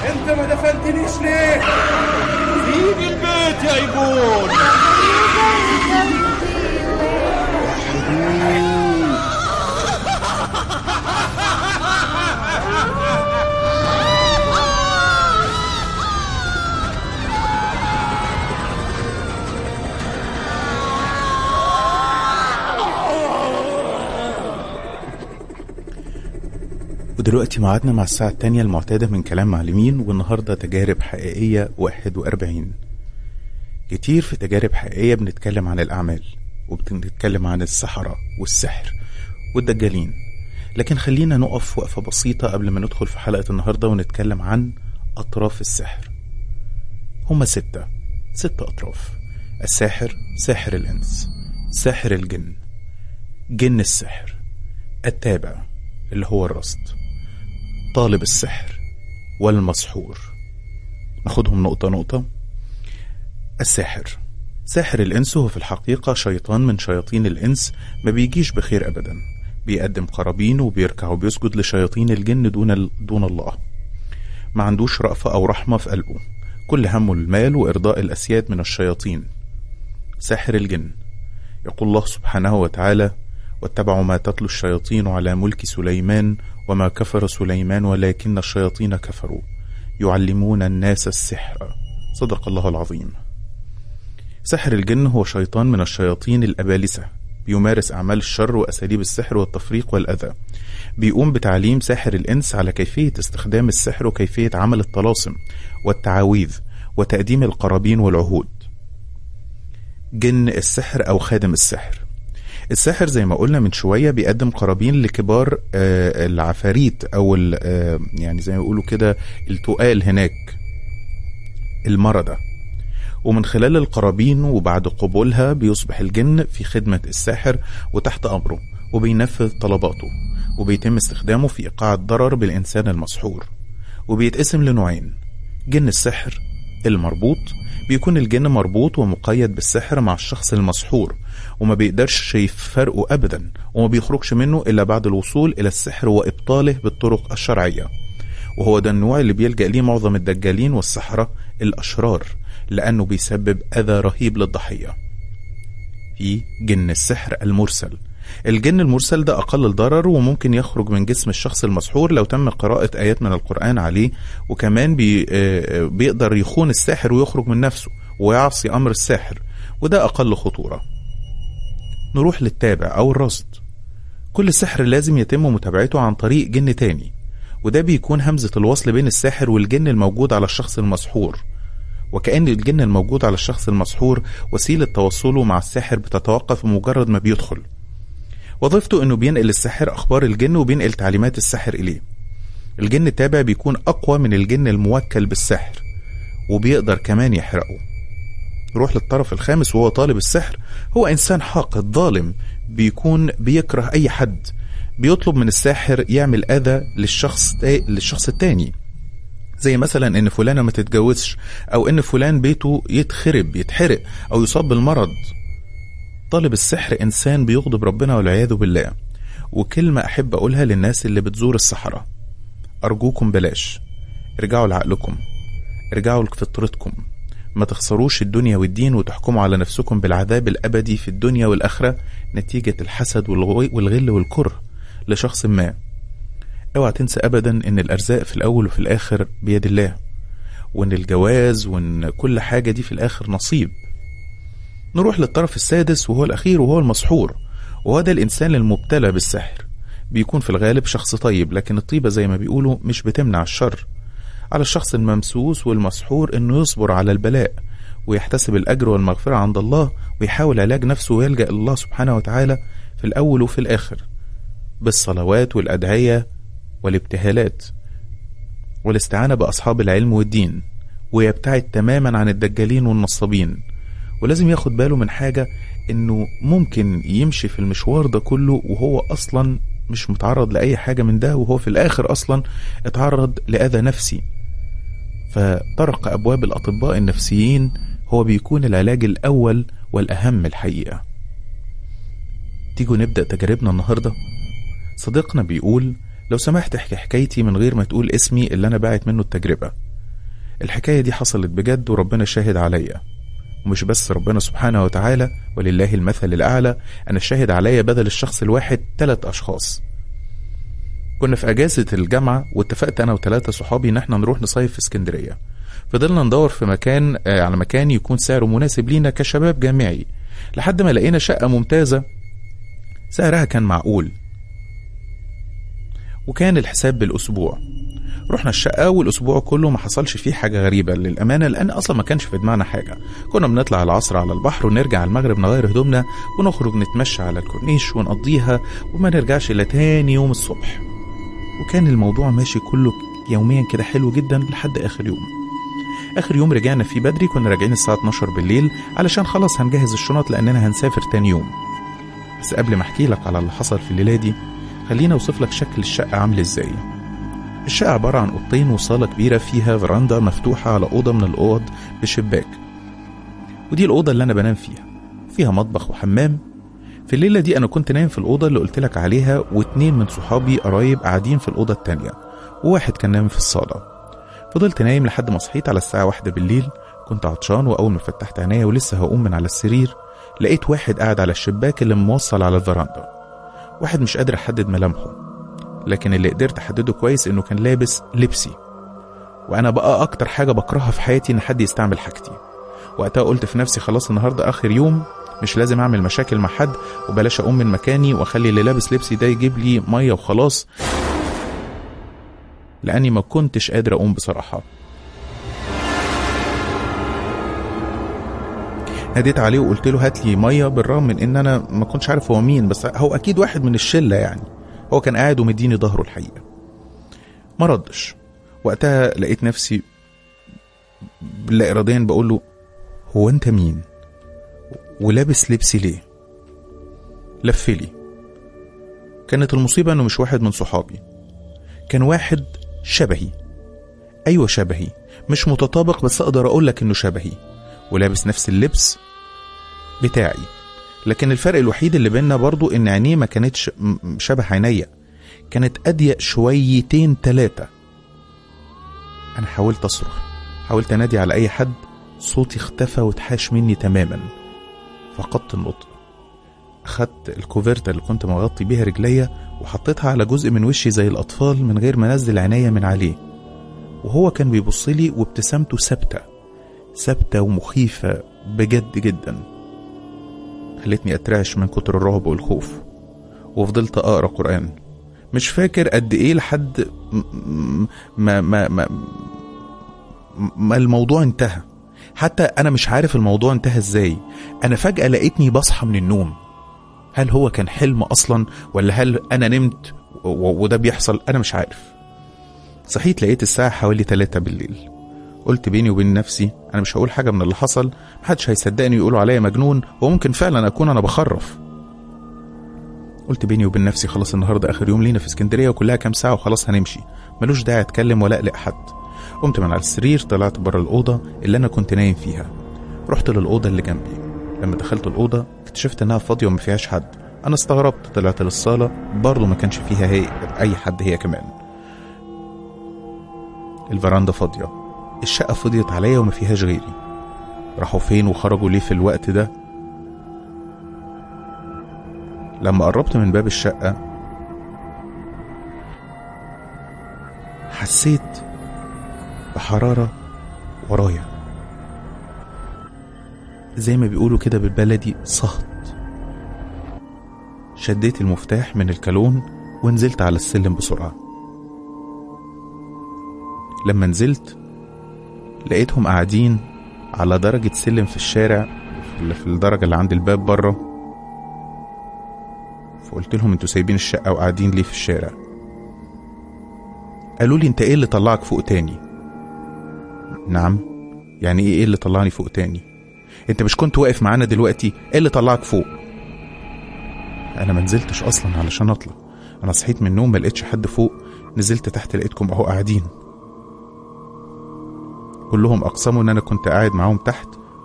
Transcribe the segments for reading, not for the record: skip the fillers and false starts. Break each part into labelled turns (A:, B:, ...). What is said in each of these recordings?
A: انت ما دفنتنيش ليه؟
B: سيب البيت يا ايبون.
C: ودلوقتي معادنا مع الساعة التانية المعتادة من كلام معلمين، والنهاردة تجارب حقيقية 41. كتير في تجارب حقيقية بنتكلم عن الأعمال، وبنتكلم عن السحرة والسحر والدجالين، لكن خلينا نقف وقفة بسيطة قبل ما ندخل في حلقة النهاردة ونتكلم عن أطراف السحر. هما 6 أطراف: الساحر، ساحر الإنس، ساحر الجن، جن السحر، التابع اللي هو الرصد، طالب السحر، والمسحور. ناخدهم نقطة نقطة. الساحر، ساحر الإنس هو في الحقيقة شيطان من شياطين الإنس، ما بيجيش بخير أبدا، بيقدم قرابين وبيركع وبيسجد لشياطين الجن دون الله. ما عندوش رأفة أو رحمة في قلبه، كل همه المال وإرضاء الأسياد من الشياطين. ساحر الجن، يقول الله سبحانه وتعالى: واتبعوا ما تتلو الشياطين على ملك سليمان وما كفر سليمان ولكن الشياطين كفروا يعلمون الناس السحر. صدق الله العظيم. ساحر الجن هو شيطان من الشياطين الأبالسة، بيمارس أعمال الشر وأساليب السحر والتفريق والأذى. بيقوم بتعليم ساحر الإنس على كيفية استخدام السحر وكيفية عمل الطلاسم والتعاويذ وتقديم القرابين والعهود. جن السحر أو خادم السحر، الساحر زي ما قلنا من شوية بيقدم قرابين لكبار العفاريت أو يعني زي ما يقولوا كده التقال هناك، المردة، ومن خلال القرابين وبعد قبولها بيصبح الجن في خدمة الساحر وتحت أمره، وبينفذ طلباته، وبيتم استخدامه في إيقاع الضرر بالإنسان المسحور. وبيتقسم لنوعين: جن السحر المربوط، بيكون الجن مربوط ومقيد بالسحر مع الشخص المسحور، وما بيقدرش يفرقه أبدا، وما بيخرجش منه إلا بعد الوصول إلى السحر وإبطاله بالطرق الشرعية. وهو ده النوع اللي بيلجأ ليه معظم الدجالين والسحرة الأشرار، لأنه بيسبب أذى رهيب للضحية. في جن السحر المرسل، الجن المرسل ده أقل الضرر، وممكن يخرج من جسم الشخص المسحور لو تم قراءة آيات من القرآن عليه، وكمان بيقدر يخون الساحر ويخرج من نفسه ويعصي أمر الساحر، وده أقل خطورة. نروح للتابع أو الرصد. كل سحر لازم يتم متابعته عن طريق جن تاني، وده بيكون همزة الوصل بين الساحر والجن الموجود على الشخص المسحور، وكأن الجن الموجود على الشخص المسحور وسيلة تواصله مع الساحر بتتوقف بمجرد ما بيدخل. وظيفته انه بينقل الساحر اخبار الجن وبينقل تعليمات الساحر اليه. الجن التابع بيكون اقوى من الجن الموكل بالسحر، وبيقدر كمان يحرقه. نروح للطرف الخامس وهو طالب السحر. هو انسان حاقد ظالم، بيكون بيكره اي حد، بيطلب من الساحر يعمل اذى للشخص التاني، زي مثلا ان فلانة ما تتجوزش، او ان فلان بيته يتخرب يتحرق او يصاب بالمرض. طالب السحر انسان بيغضب ربنا والعياذ بالله. وكلمة احب اقولها للناس اللي بتزور السحرة: ارجوكم بلاش، ارجعوا لعقلكم، ارجعوا لفطرتكم، ما تخسروش الدنيا والدين وتحكموا على نفسكم بالعذاب الابدي في الدنيا والاخرة نتيجة الحسد والغل والكره لشخص ما. اوعى تنسى ابدا ان الارزاق في الاول وفي الاخر بيد الله، وان الجواز وان كل حاجة دي في الاخر نصيب. نروح للطرف السادس وهو الاخير وهو المسحور، وهو ده الانسان المبتلى بالسحر. بيكون في الغالب شخص طيب، لكن الطيبة زي ما بيقولوا مش بتمنع الشر. على الشخص الممسوس والمسحور انه يصبر على البلاء ويحتسب الاجر والمغفرة عند الله، ويحاول علاج نفسه ويلجأ الله سبحانه وتعالى في الاول وفي الاخر بالصلوات والادعية والابتهالات والاستعانة باصحاب العلم والدين، ويبتعد تماما عن الدجالين والنصابين. ولازم ياخد باله من حاجة، انه ممكن يمشي في المشوار ده كله وهو اصلا مش متعرض لأي حاجة من ده، وهو في الآخر أصلا اتعرض لأذى نفسي. فطرق أبواب الأطباء النفسيين هو بيكون العلاج الأول والأهم الحقيقة. تيجوا نبدأ تجاربنا النهاردة. صديقنا بيقول: لو سمحت احكي حكايتي من غير ما تقول اسمي اللي أنا باعت منه التجربة، الحكاية دي حصلت بجد وربنا شاهد عليا، ومش بس ربنا سبحانه وتعالى ولله المثل الأعلى، أنا شاهد عليا بدل الشخص الواحد 3 أشخاص. كنا في أجازة الجامعة واتفقت أنا و3 صحابي إن احنا نروح نصيف في اسكندرية. فضلنا ندور في مكان على مكان يكون سعره مناسب لينا كشباب جامعي، لحد ما لقينا شقة ممتازة سعرها كان معقول، وكان الحساب بالأسبوع. رحنا الشقة والأسبوع كله ما حصلش فيه حاجة غريبة للأمانة، لأن أصلا ما كانش في دماغنا حاجة. كنا بنطلع العصر على البحر ونرجع المغرب نغير هدومنا ونخرج نتمشى على الكورنيش ونقضيها وما نرجعش إلا تاني يوم الصبح. وكان الموضوع ماشي كله يوميا كده حلو جدا لحد آخر يوم. آخر يوم رجعنا فيه بدري، كنا راجعين الساعة 12 بالليل علشان خلاص هنجهز الشنط لأننا هنسافر تاني يوم. بس قبل ما أحكي لك على اللي حصل في الليلة دي، خلينا أوصف لك شكل الشقة عامل إزاي. الشقة عبارة عن أوضتين وصالة كبيرة فيها فراندا مفتوحة على أوضة من الأوض بشباك، ودي الأوضة اللي أنا بنام فيها مطبخ وحمام. في الليلة دي أنا كنت نايم في الأوضة اللي قلت لك عليها، و2 من صحابي قرايب قاعدين في الأوضة التانية، وواحد كان نايم في الصالة. فضلت نايم لحد ما صحيت على الساعة 1 بالليل. كنت عطشان، وأول ما فتحت عينيا ولسه هقوم من على السرير لقيت واحد قاعد على الشباك اللي موصل على الفراندا. واحد مش قادر أحدد ملامحه، لكن اللي قدرت أحدده كويس إنه كان لابس لبسي. وأنا بقى أكتر حاجة بكرهها في حياتي إن حد يستعمل حاجتي. وقتها قلت في نفسي خلاص النهاردة آخر يوم، مش لازم أعمل مشاكل مع حد، وبلاش أقوم من مكاني وأخلي اللي لابس لبسي ده يجيب لي مية وخلاص، لأني ما كنتش قادر أقوم بصراحة. ناديت عليه وقلت له هات لي مية، بالرغم من إن أنا ما كنتش عارف هو مين، بس هو أكيد واحد من الشلة يعني. هو كان قاعد ومديني ظهره الحقيقة. ما ردش. وقتها لقيت نفسي لا إراديا بقول له هو أنت مين؟ ولابس لبسي ليه؟ لفلي. كانت المصيبة إنه مش واحد من صحابي، كان واحد شبهي. أيوة شبهي، مش متطابق بس أقدر أقولك إنه شبهي، ولابس نفس اللبس بتاعي. لكن الفرق الوحيد اللي بيننا برضو إن عينيه ما كانتش شبه عينيا، كانت أضيق شويتين 3. أنا حاولت أصرخ، حاولت أنادي على أي حد، صوتي اختفى وتحاش مني تماما. فقدت النطق. أخدت الكوفرتة اللي كنت مغطي بيها رجليا وحطيتها على جزء من وشي زي الأطفال من غير ما نزل عينيا من عليه. وهو كان بيبصلي وابتسامته ثابتة ومخيفة بجد جدا، خلتني أترعش من كتر الرعب والخوف. وفضلت أقرأ قرآن، مش فاكر قد إيه لحد ما الموضوع انتهى. حتى أنا مش عارف الموضوع انتهى إزاي. أنا فجأة لقيتني بصحى من النوم. هل هو كان حلم أصلا، ولا هل أنا نمت وده بيحصل؟ أنا مش عارف. صحيت لقيت الساعة حوالي 3 بالليل. قلت بيني وبين نفسي أنا مش هقول حاجة من اللي حصل، محدش هيصدقني ويقولوا عليا مجنون، وممكن فعلا أكون أنا بخرف. قلت بيني وبين نفسي خلاص النهاردة آخر يوم لينا في اسكندرية، وكلها كام ساعة وخلاص هنمشي، ملوش داعي أتكلم ولا أقلق حد. قمت من على السرير، طلعت بره الأوضة اللي أنا كنت نايم فيها، رحت للأوضة اللي جنبي. لما دخلت الأوضة اكتشفت إنها فاضية وما فيهاش حد. أنا استغربت، طلعت للصالة برضو ما كانش فيها أي حد هي كمان. الفراندا فاضية، الشقة فضيت عليا وما فيهاش غيري. راحوا فين وخرجوا ليه في الوقت ده؟ لما قربت من باب الشقة حسيت بحرارة ورايا، زي ما بيقولوا كده بالبلدي صهد. شديت المفتاح من الكالون ونزلت على السلم بسرعة. لما نزلت لقيتهم قاعدين على درجة سلم في الشارع، في الدرجة اللي عند الباب بره. فقلت لهم انتوا سايبين الشقة وقاعدين ليه في الشارع؟ قالوا لي انت ايه اللي طلعك فوق تاني؟ نعم، يعني ايه اللي طلعني فوق تاني؟ انت مش كنت واقف معانا دلوقتي؟ ايه اللي طلعك فوق؟ انا ما نزلتش اصلا علشان اطلع، انا صحيت من النوم ما لقيتش حد فوق، نزلت تحت لقيتكم اهو قاعدين. كلهم اقسموا ان انا كنت قاعد معاهم تحت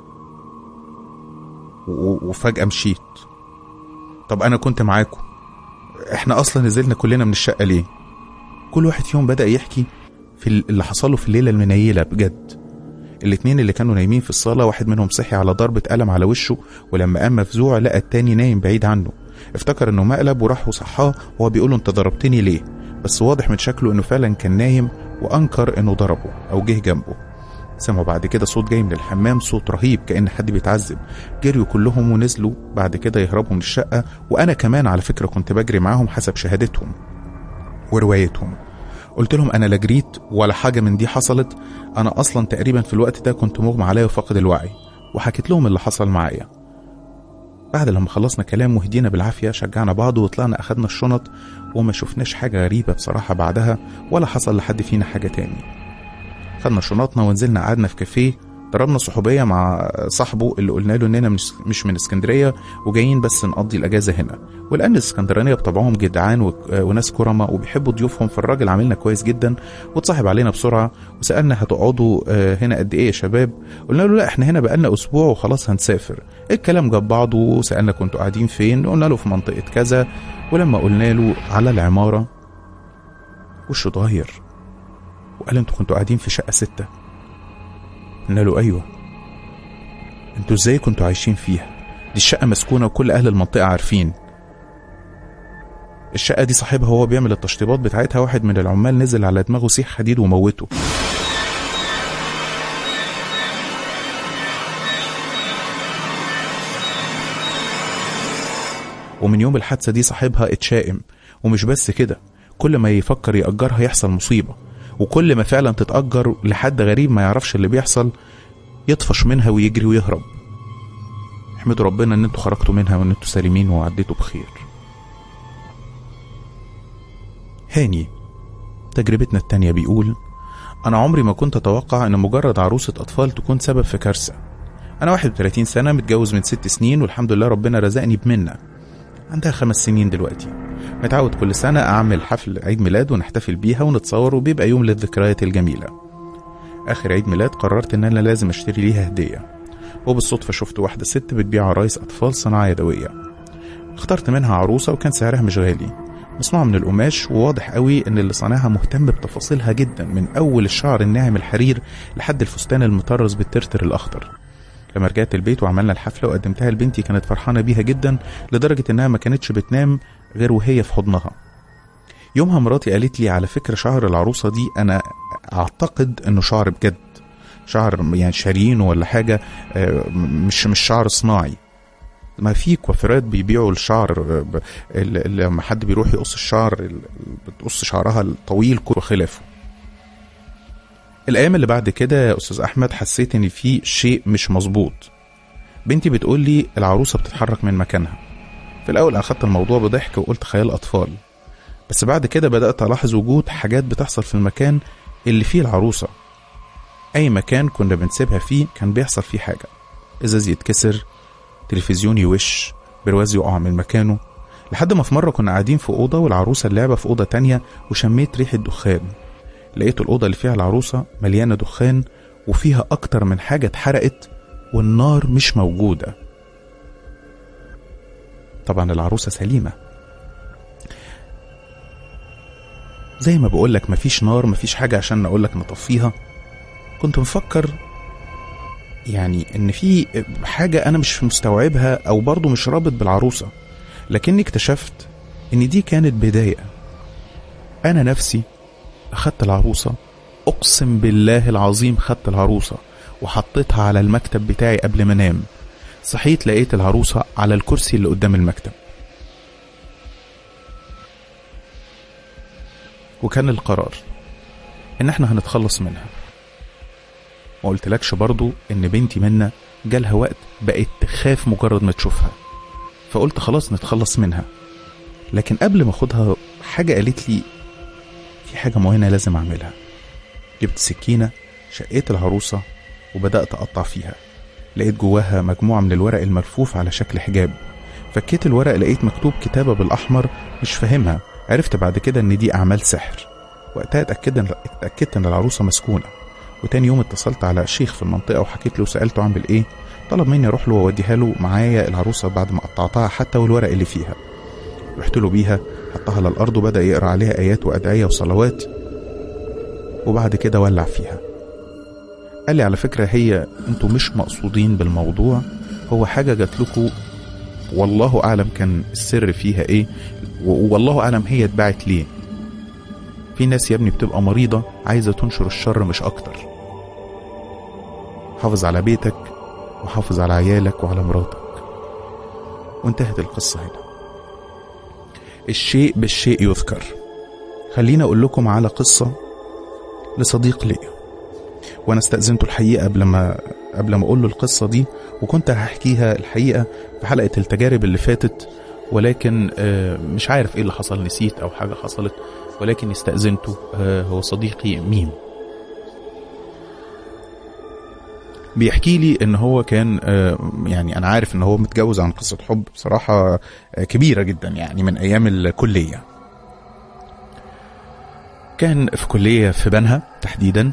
C: وفجأة مشيت. طب انا كنت معاكم، احنا اصلا نزلنا كلنا من الشقة ليه؟ كل واحد فيهم بدأ يحكي في اللي حصله في الليلة المنيلة بجد. الاتنين اللي كانوا نايمين في الصالة واحد منهم صحي على ضربة قلم على وشه، ولما قام مفزوع لقى التاني نايم بعيد عنه. افتكر انه مقلب وراح وصحاه وهو بيقوله انت ضربتني ليه، بس واضح من شكله انه فعلا كان نايم وانكر انه ضربه او جه جنبه. سمعوا بعد كده صوت جاي من الحمام، صوت رهيب كأن حد بيتعذب. جريوا كلهم ونزلوا بعد كده يهربوا من الشقة، وانا كمان على فكرة كنت بجري معاهم حسب شهادتهم وروايتهم. قلت لهم انا لا جريت ولا حاجة من دي حصلت، انا اصلا تقريبا في الوقت ده كنت مغمى عليا وفاقد الوعي، وحكيت لهم اللي حصل معايا. بعد لما خلصنا كلام وهدينا بالعافية شجعنا بعض وطلعنا اخدنا الشنط، وما شفناش حاجة غريبة بصراحة بعدها، ولا حصل لحد فينا حاجة تاني. خدنا شنطنا ونزلنا قعدنا في كافيه، ضربنا صحوبية مع صاحبه اللي قلنا له اننا مش من اسكندرية وجايين بس نقضي الاجازة هنا، ولان الاسكندرانية بطبعهم جدعان وناس كرمة وبيحبوا ضيوفهم، فالراجل عاملنا كويس جدا واتصاحب علينا بسرعة وسألنا هتقعدوا هنا قد ايه يا شباب؟ قلنا له لا احنا هنا بقالنا اسبوع وخلاص هنسافر. الكلام جاب بعضه وسألنا كنتوا قاعدين فين؟ قلنا له في منطقة كذا، ولما قلنا له على العمارة وشه اتغير وقال انتوا كنتوا قاعدين في شقة 6. قلنا له ايوه. انتوا ازاي كنتوا عايشين فيها؟ دي الشقة مسكونة وكل اهل المنطقة عارفين. الشقة دي صاحبها هو بيعمل التشطيبات بتاعتها واحد من العمال نزل على دماغه سيخ حديد وموته. ومن يوم الحادثة دي صاحبها اتشائم، ومش بس كده كل ما يفكر يأجرها يحصل مصيبة، وكل ما فعلا تتأجر لحد غريب ما يعرفش اللي بيحصل يطفش منها ويجري ويهرب. احمدوا ربنا ان انتوا خرجتوا منها وان انتوا سالمين وعديتوا بخير. هاني تجربتنا التانية بيقول انا عمري ما كنت اتوقع ان مجرد عروسة اطفال تكون سبب في كارثة. انا 31 سنة متجوز من 6 سنين والحمد لله ربنا رزقني بمنة عندها 5 سنين دلوقتي. متعود كل سنة أعمل حفل عيد ميلاد ونحتفل بيها ونتصور وبيبقى يوم للذكريات الجميلة. آخر عيد ميلاد قررت إن أنا لازم أشتري ليها هدية، وبالصدفة شفت واحدة ست بتبيع عرايس أطفال صناعة يدوية. اخترت منها عروسة وكان سعرها مش غالي، مصنوعة من القماش، وواضح قوي إن اللي صانعها مهتم بتفاصيلها جدا، من أول الشعر الناعم الحرير لحد الفستان المطرز بالترتر الأخضر. لما رجعت البيت وعملنا الحفلة وقدمتها لبنتي كانت فرحانة بيها جدا لدرجة إنها ما كانتش بتنام غير وهي في حضنها. يومها مراتي قالت لي على فكرة شعر العروسة دي أنا أعتقد إنه شعر بجد، شعر يعني شارينه ولا حاجة، مش شعر صناعي. ما في كوافيرات بيبيعوا الشعر لما حد بيروح يقص الشعر بتقص شعرها الطويل وخلافه. الأيام اللي بعد كده يا أستاذ أحمد حسيت إن في شيء مش مظبوط. بنتي بتقول لي العروسة بتتحرك من مكانها. في الأول أخدت الموضوع بضحك وقلت خيال أطفال، بس بعد كده بدأت ألاحظ وجود حاجات بتحصل في المكان اللي فيه العروسة. أي مكان كنا بنسيبها فيه كان بيحصل فيه حاجة، إزاز يتكسر، تلفزيون يوش، برواز يقع من مكانه، لحد ما في مرة كنا قاعدين في أوضة والعروسة اللعبة في أوضة تانية وشميت ريحة دخان. لقيت الأوضة اللي فيها العروسة مليانة دخان وفيها أكتر من حاجة اتحرقت والنار مش موجودة. طبعا العروسة سليمة، زي ما بقولك مفيش نار مفيش حاجة عشان أقولك نطفيها. كنت مفكر يعني إن في حاجة أنا مش مستوعبها أو برضو مش رابط بالعروسة، لكني اكتشفت إن دي كانت بداية. أنا نفسي أخدت العروسة، أقسم بالله العظيم خدت العروسة وحطيتها على المكتب بتاعي قبل ما انام. صحيت لقيت العروسة على الكرسي اللي قدام المكتب، وكان القرار إن احنا هنتخلص منها. ما قلتلكش برضو إن بنتي منى جالها وقت بقت تخاف مجرد ما تشوفها، فقلت خلاص نتخلص منها. لكن قبل ما أخدها حاجة قالت لي في حاجة معينة لازم أعملها. جبت سكينة، شقيت العروسة وبدأت أقطع فيها. لقيت جواها مجموعة من الورق الملفوف على شكل حجاب. فكيت الورق لقيت مكتوب كتابة بالأحمر مش فاهمها. عرفت بعد كده إن دي أعمال سحر. وقتها اتأكدت إن العروسة مسكونة. وتاني يوم اتصلت على شيخ في المنطقة وحكيت له وسألته عامل إيه. طلب مني أروح له ووديها له معايا العروسة بعد ما قطعتها حتى والورق اللي فيها. رحت له بيها، حطها على الأرض وبدأ يقرأ عليها آيات وأدعية وصلوات، وبعد كده ولع فيها. قال لي على فكرة هي انتوا مش مقصودين بالموضوع، هو حاجة جات لكم والله أعلم كان السر فيها ايه، والله أعلم هي اتباعت ليه. في ناس يا ابني بتبقى مريضة عايزة تنشر الشر مش أكتر. حافظ على بيتك وحافظ على عيالك وعلى مراتك. وانتهت القصة هنا. الشيء بالشيء يذكر. خلينا أقول لكم على قصة لصديق لي، وأنا استأذنته الحقيقة قبل ما أقول له القصة دي، وكنت هحكيها الحقيقة في حلقة التجارب اللي فاتت، ولكن مش عارف إيه اللي حصل، نسيت أو حاجة حصلت، ولكن استأذنته. هو صديقي ميم، بيحكي لي ان هو كان يعني انا عارف ان هو متجوز عن قصة حب بصراحة كبيرة جدا، يعني من ايام الكلية. كان في كلية في بنها تحديدا،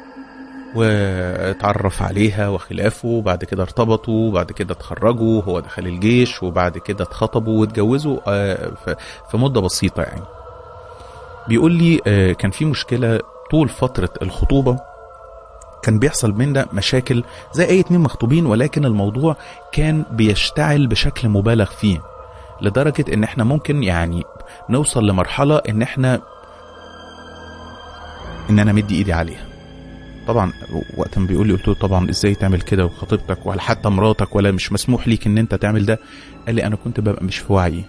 C: واتعرف عليها وخلافه، وبعد كده ارتبطوا، وبعد كده اتخرجوا، هو دخل الجيش، وبعد كده اتخطبوا واتجوزوا في مدة بسيطة يعني. بيقول لي كان في مشكلة طول فترة الخطوبة، كان بيحصل بينا مشاكل زي اي اتنين مخطوبين، ولكن الموضوع كان بيشتعل بشكل مبالغ فيه، لدرجة ان احنا ممكن يعني نوصل لمرحلة ان انا مدي ايدي عليها. طبعا وقت ما بيقول لي قلت له طبعا ازاي تعمل كده وخطيبتك ولا حتى مراتك، ولا مش مسموح ليك ان انت تعمل ده؟ قال لي انا كنت ببقى مش في وعي.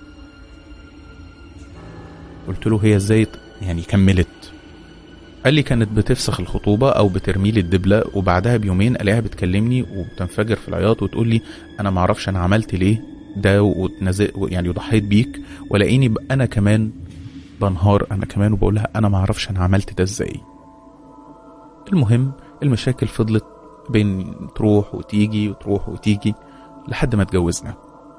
C: قلت له هي ازاي يعني كملت؟ قال لي كانت بتفسخ الخطوبة او بترمي لي الدبلة، وبعدها بيومين الاقيها بتكلمني وبتنفجر في العياط وتقول لي انا ما اعرفش انا عملت ليه ده يعني وضحيت بيك، ولاقيني انا كمان بنهار انا كمان، وبقول لها انا ما اعرفش انا عملت ده ازاي. المهم المشاكل فضلت بين تروح وتيجي وتروح وتيجي لحد ما اتجوزنا.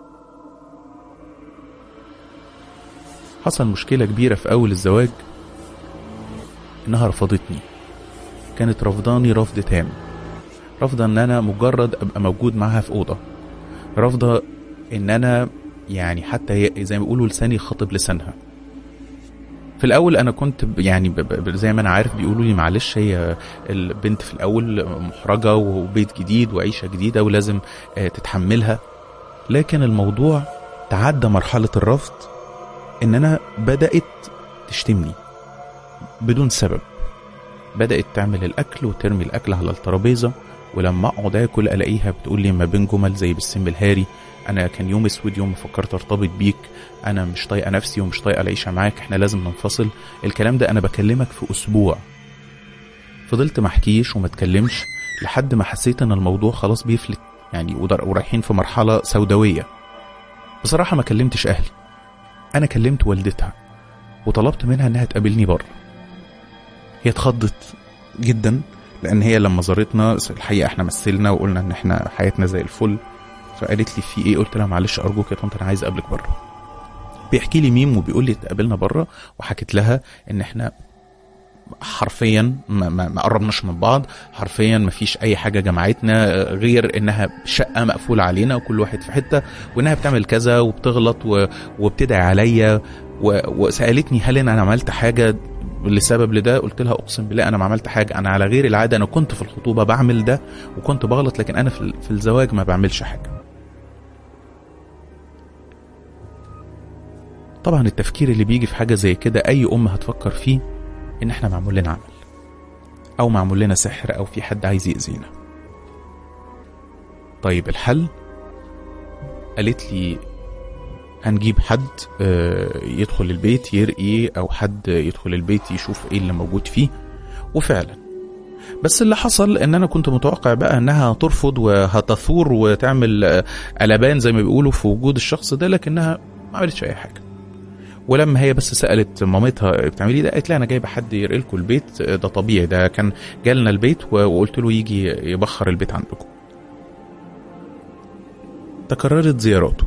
C: حصل مشكلة كبيرة في اول الزواج، انها رفضتني. كانت رفضاني رفض تام، رفضة ان انا مجرد ابقى موجود معها في اوضة، رفضة ان انا يعني حتى زي ما بيقولوا لساني خاطب لسانها. في الاول انا كنت يعني زي ما انا عارف بيقولوا لي معلش هي البنت في الاول محرجة وبيت جديد وعيشة جديدة ولازم تتحملها، لكن الموضوع تعدى مرحلة الرفض ان انا بدأت تشتمني بدون سبب. بدأت تعمل الأكل وترمي الأكل على الترابيزة، ولما أقعد أكل ألاقيها بتقول لي ما بين جمل زي بالسم الهاري: أنا كان يوم اسود يوم فكرت ارتبط بيك، أنا مش طايقة نفسي ومش طايقة العيشة معاك، إحنا لازم ننفصل. الكلام ده أنا بكلمك في أسبوع. فضلت ما احكيش وما اتكلمش لحد ما حسيت إن الموضوع خلاص بيفلت يعني، ورايحين في مرحلة سوداوية. بصراحة ما كلمتش أهلي، أنا كلمت والدتها وطلبت منها إنها تقابلني بره. هي اتخضت جدا، لان هي لما زارتنا الحقيقه احنا مثلنا وقلنا ان احنا حياتنا زي الفل، فقالت لي في ايه؟ قلت لها معلش ارجوك يا طنط انا عايز اقابلك بره. بيحكي لي ميم وبيقول لي اتقابلنا بره، وحكيت لها ان احنا حرفيا ما قربناش من بعض، حرفيا ما فيش اي حاجه جمعتنا غير انها شقه مقفوله علينا وكل واحد في حته، وانها بتعمل كذا وبتغلط وبتدعي عليا، وسالتني هل انا عملت حاجه لسبب لده؟ قلت لها اقسم بالله انا ما عملت حاجه، انا على غير العاده، انا كنت في الخطوبه بعمل ده وكنت بغلط، لكن انا في الزواج ما بعملش حاجه. طبعا التفكير اللي بيجي في حاجه زي كده اي ام هتفكر فيه ان احنا معمول لنا عمل او معمول لنا سحر او في حد عايز يأذينا. طيب الحل؟ قالت لي هنجيب حد يدخل البيت يرقي، او حد يدخل البيت يشوف ايه اللي موجود فيه. وفعلا بس اللي حصل ان انا كنت متوقع بقى انها ترفض وهتثور وتعمل قلبان زي ما بيقولوا في وجود الشخص ده، لكنها ما عملتش اي حاجه. ولما هي بس سألت مامتها بتعملي ده، قالت لها انا جايبه حد يرقي لكم البيت، ده طبيعي، ده كان جالنا البيت وقلت له يجي يبخر البيت عندكم. تكررت زياراته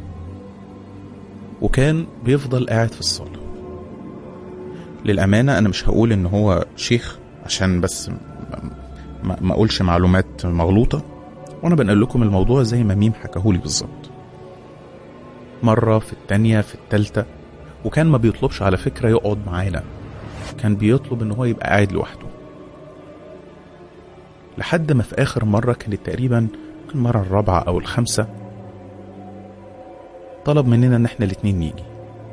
C: وكان بيفضل قاعد في الصالة. للأمانة أنا مش هقول إن هو شيخ عشان بس ما أقولش معلومات مغلوطة، وأنا بنقل لكم الموضوع زي ما ميم حكاهولي بالظبط. مرة في التانية في التالتة، وكان ما بيطلبش على فكرة يقعد معانا، كان بيطلب إن هو يبقى قاعد لوحده. لحد ما في آخر مرة كانت تقريبا المرة الرابعة أو الخامسة طلب مننا إن احنا الاتنين نيجي،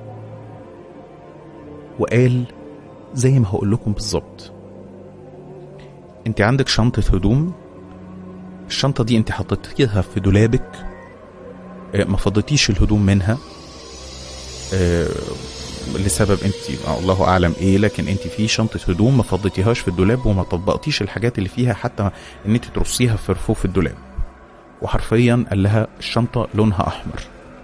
C: وقال زي ما هقول لكم بالظبط: انت عندك شنطة هدوم، الشنطة دي انت حطيتيها في دولابك، ما فضيتيش الهدوم منها لسبب انت الله اعلم ايه، لكن انت في شنطة هدوم ما فضيتيهاش في الدولاب وما طبقتيش الحاجات اللي فيها حتى ان انت ترصيها في رفوف الدولاب. وحرفيا قال لها الشنطة لونها احمر.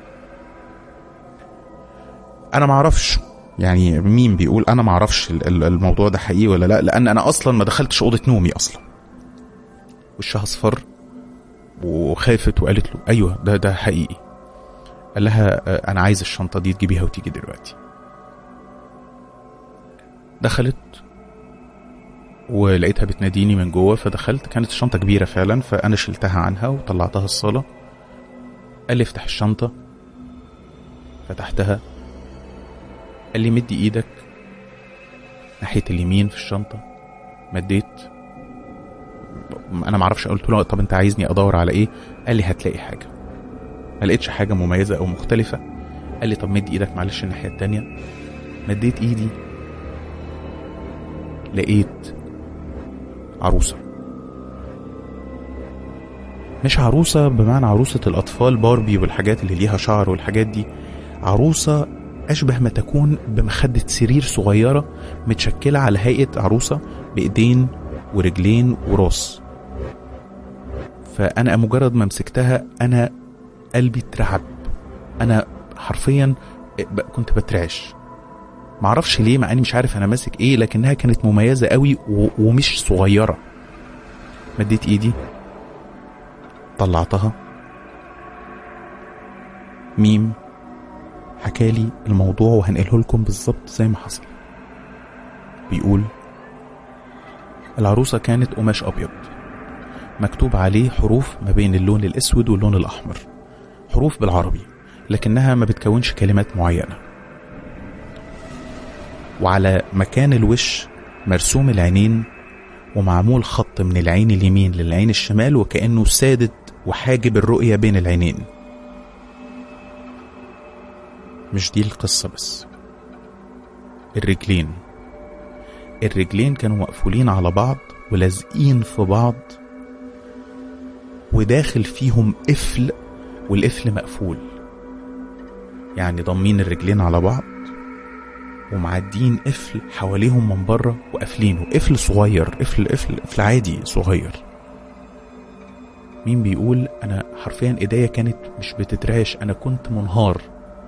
C: انا معرفش يعني مين بيقول، انا معرفش الموضوع ده حقيقي ولا لا، لان انا اصلا ما دخلتش اوضة نومي اصلا. وشها اصفر وخافت وقالت له ايوه ده حقيقي. قال لها انا عايز الشنطة دي تجيبيها وتيجي دلوقتي. دخلت ولقيتها بتناديني من جوه، فدخلت. كانت الشنطة كبيرة فعلا، فانا شلتها عنها وطلعتها الصالة. قال لي افتح الشنطة. فتحتها. قال لي مدي ايدك ناحية اليمين في الشنطة. مديت. انا معرفش، قلت له طب انت عايزني ادور على ايه؟ قال لي هتلاقي حاجة. ما لقيتش حاجة مميزة او مختلفة. قال لي طب مدي ايدك معلش الناحية التانية. مديت ايدي، لقيت عروسة. مش عروسة بمعنى عروسة الأطفال باربي والحاجات اللي ليها شعر والحاجات دي، عروسة أشبه ما تكون بمخدة سرير صغيرة متشكلة على هيئة عروسة بإيدين ورجلين وراس. فأنا مجرد ما مسكتها أنا قلبي اترعب، أنا حرفيا كنت بترعش، معرفش ليه، مع أني مش عارف أنا ماسك إيه، لكنها كانت مميزة قوي ومش صغيرة. مديت إيدي، طلعتها. ميم حكالي الموضوع وهنقله لكم بالظبط زي ما حصل. بيقول العروسة كانت قماش أبيض مكتوب عليه حروف ما بين اللون الأسود واللون الأحمر، حروف بالعربي لكنها ما بتكونش كلمات معينة. وعلى مكان الوش مرسوم العينين، ومعمول خط من العين اليمين للعين الشمال وكأنه سادد وحاجب الرؤية بين العينين. مش دي القصة بس، الرجلين كانوا مقفولين على بعض ولازقين في بعض، وداخل فيهم قفل، والقفل مقفول، يعني ضمين الرجلين على بعض ومعدين قفل حواليهم من بره وقفلينه، قفل صغير، قفل عادي صغير. مين بيقول انا حرفيا ايديا كانت مش بتترعش، انا كنت منهار.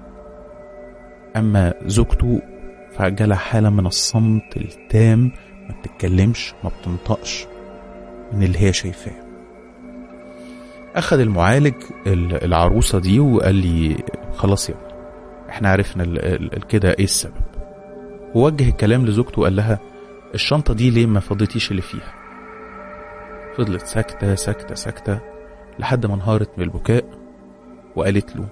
C: اما زوجته فجالها حالة من الصمت التام، ما بتتكلمش ما بتنطقش من اللي هي شايفاه. اخذ المعالج العروسة دي وقال لي خلاص يا احنا عرفنا كده ايه السبب. ووجه الكلام لزوجته وقال لها الشنطة دي ليه ما فضيتيش اللي فيها؟ فضلت ساكتة ساكتة ساكتة لحد ما انهارت من البكاء، وقالت له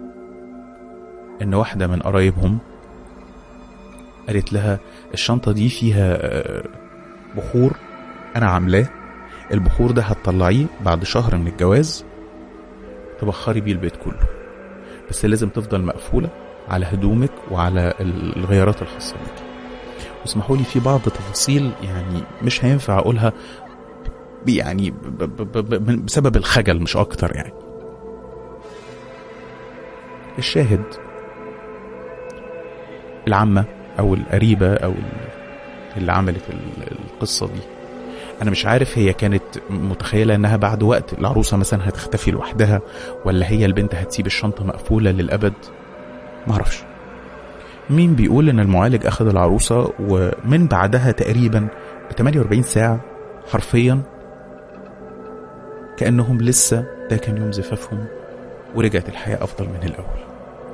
C: ان واحدة من قرايبهم قالت لها الشنطة دي فيها بخور انا عاملاه، البخور ده هتطلعيه بعد شهر من الجواز تبخري بيه البيت كله، بس لازم تفضل مقفولة على هدومك وعلى الغيارات الخاصة بك. واسمحوا لي في بعض تفاصيل يعني مش هينفع اقولها يعني بسبب الخجل مش اكتر. يعني الشاهد العمة او القريبة او اللي عملت القصة دي، انا مش عارف هي كانت متخيلة انها بعد وقت العروسة مثلا هتختفي لوحدها، ولا هي البنت هتسيب الشنطة مقفولة للأبد، معرفش. مين بيقول ان المعالج اخذ العروسة ومن بعدها تقريبا 48 ساعة حرفيا كأنهم لسه ده كان يوم زفافهم، ورجعت الحياة افضل من الاول.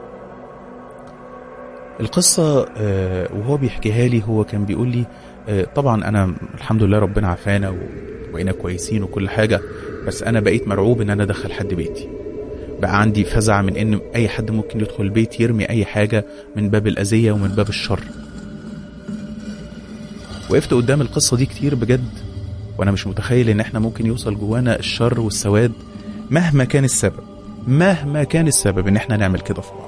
C: القصة وهو بيحكيها لي هو كان بيقول لي طبعا انا الحمد لله ربنا عافانا وبقينا كويسين وكل حاجة، بس انا بقيت مرعوب ان انا ادخل حد بيتي، بقى عندي فزع من ان اي حد ممكن يدخل البيت يرمي اي حاجة من باب الاذية ومن باب الشر. وقفت قدام القصة دي كتير بجد، وانا مش متخيل ان احنا ممكن يوصل جوانا الشر والسواد مهما كان السبب ان احنا نعمل كده في بعض.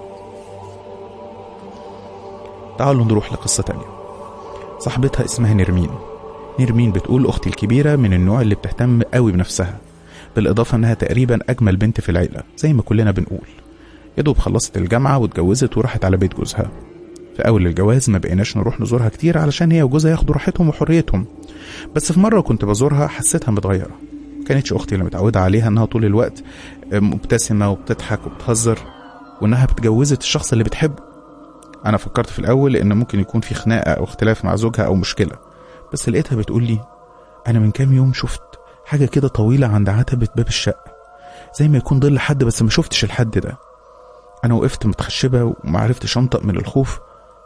C: تعالوا نروح لقصة تانية. صاحبتها اسمها نرمين بتقول اختي الكبيرة من النوع اللي بتهتم قوي بنفسها، بالاضافة انها تقريبا اجمل بنت في العيلة زي ما كلنا بنقول. يدوب خلصت الجامعة واتجوزت وراحت على بيت جوزها. في اول الجواز ما بقيناش نروح نزورها كتير علشان هي وجوزها ياخدوا راحتهم وحريتهم، بس في مرة كنت بزورها حسيتها متغيرة. كانتش اختي اللي متعودة عليها انها طول الوقت مبتسمة وبتضحك وبتهزر وانها بتجوزت الشخص اللي بتحبه. انا فكرت في الاول ان ممكن يكون في خناقة او اختلاف مع زوجها او مشكلة، بس لقيتها بتقول لي انا من كام يوم شفت حاجة كده طويلة عند عتبة باب الشقة زي ما يكون ظل حد، بس ما شفتش الحد ده. انا وقفت متخشبة وما عرفتش انطق من الخوف،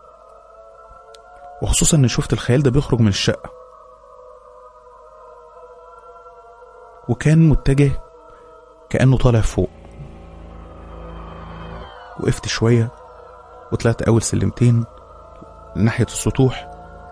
C: وخصوصا ان شفت الخيال ده بيخرج من الشقة وكان متجه كأنه طالع فوق. وقفت شوية وطلعت اول سلمتين ناحية السطوح،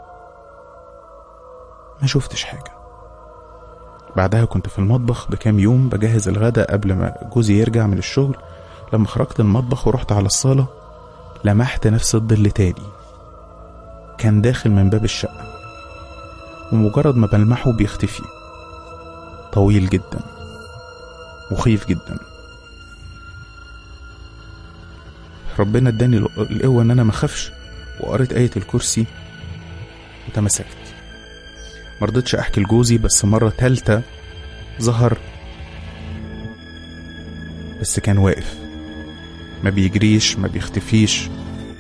C: ما شفتش حاجة. بعدها كنت في المطبخ بكام يوم بجهز الغداء قبل ما جوزي يرجع من الشغل. لما خرجت المطبخ ورحت على الصالة لمحت نفس الظل تاني، كان داخل من باب الشقة، ومجرد ما بلمحه بيختفي. طويل جدا، مخيف جدا. ربنا اداني القوة ان انا ما اخافش، وقريت آية الكرسي وتمسكت. مرضتش احكي لجوزي، بس مرة تالتة ظهر، بس كان واقف، ما بيجريش ما بيختفيش.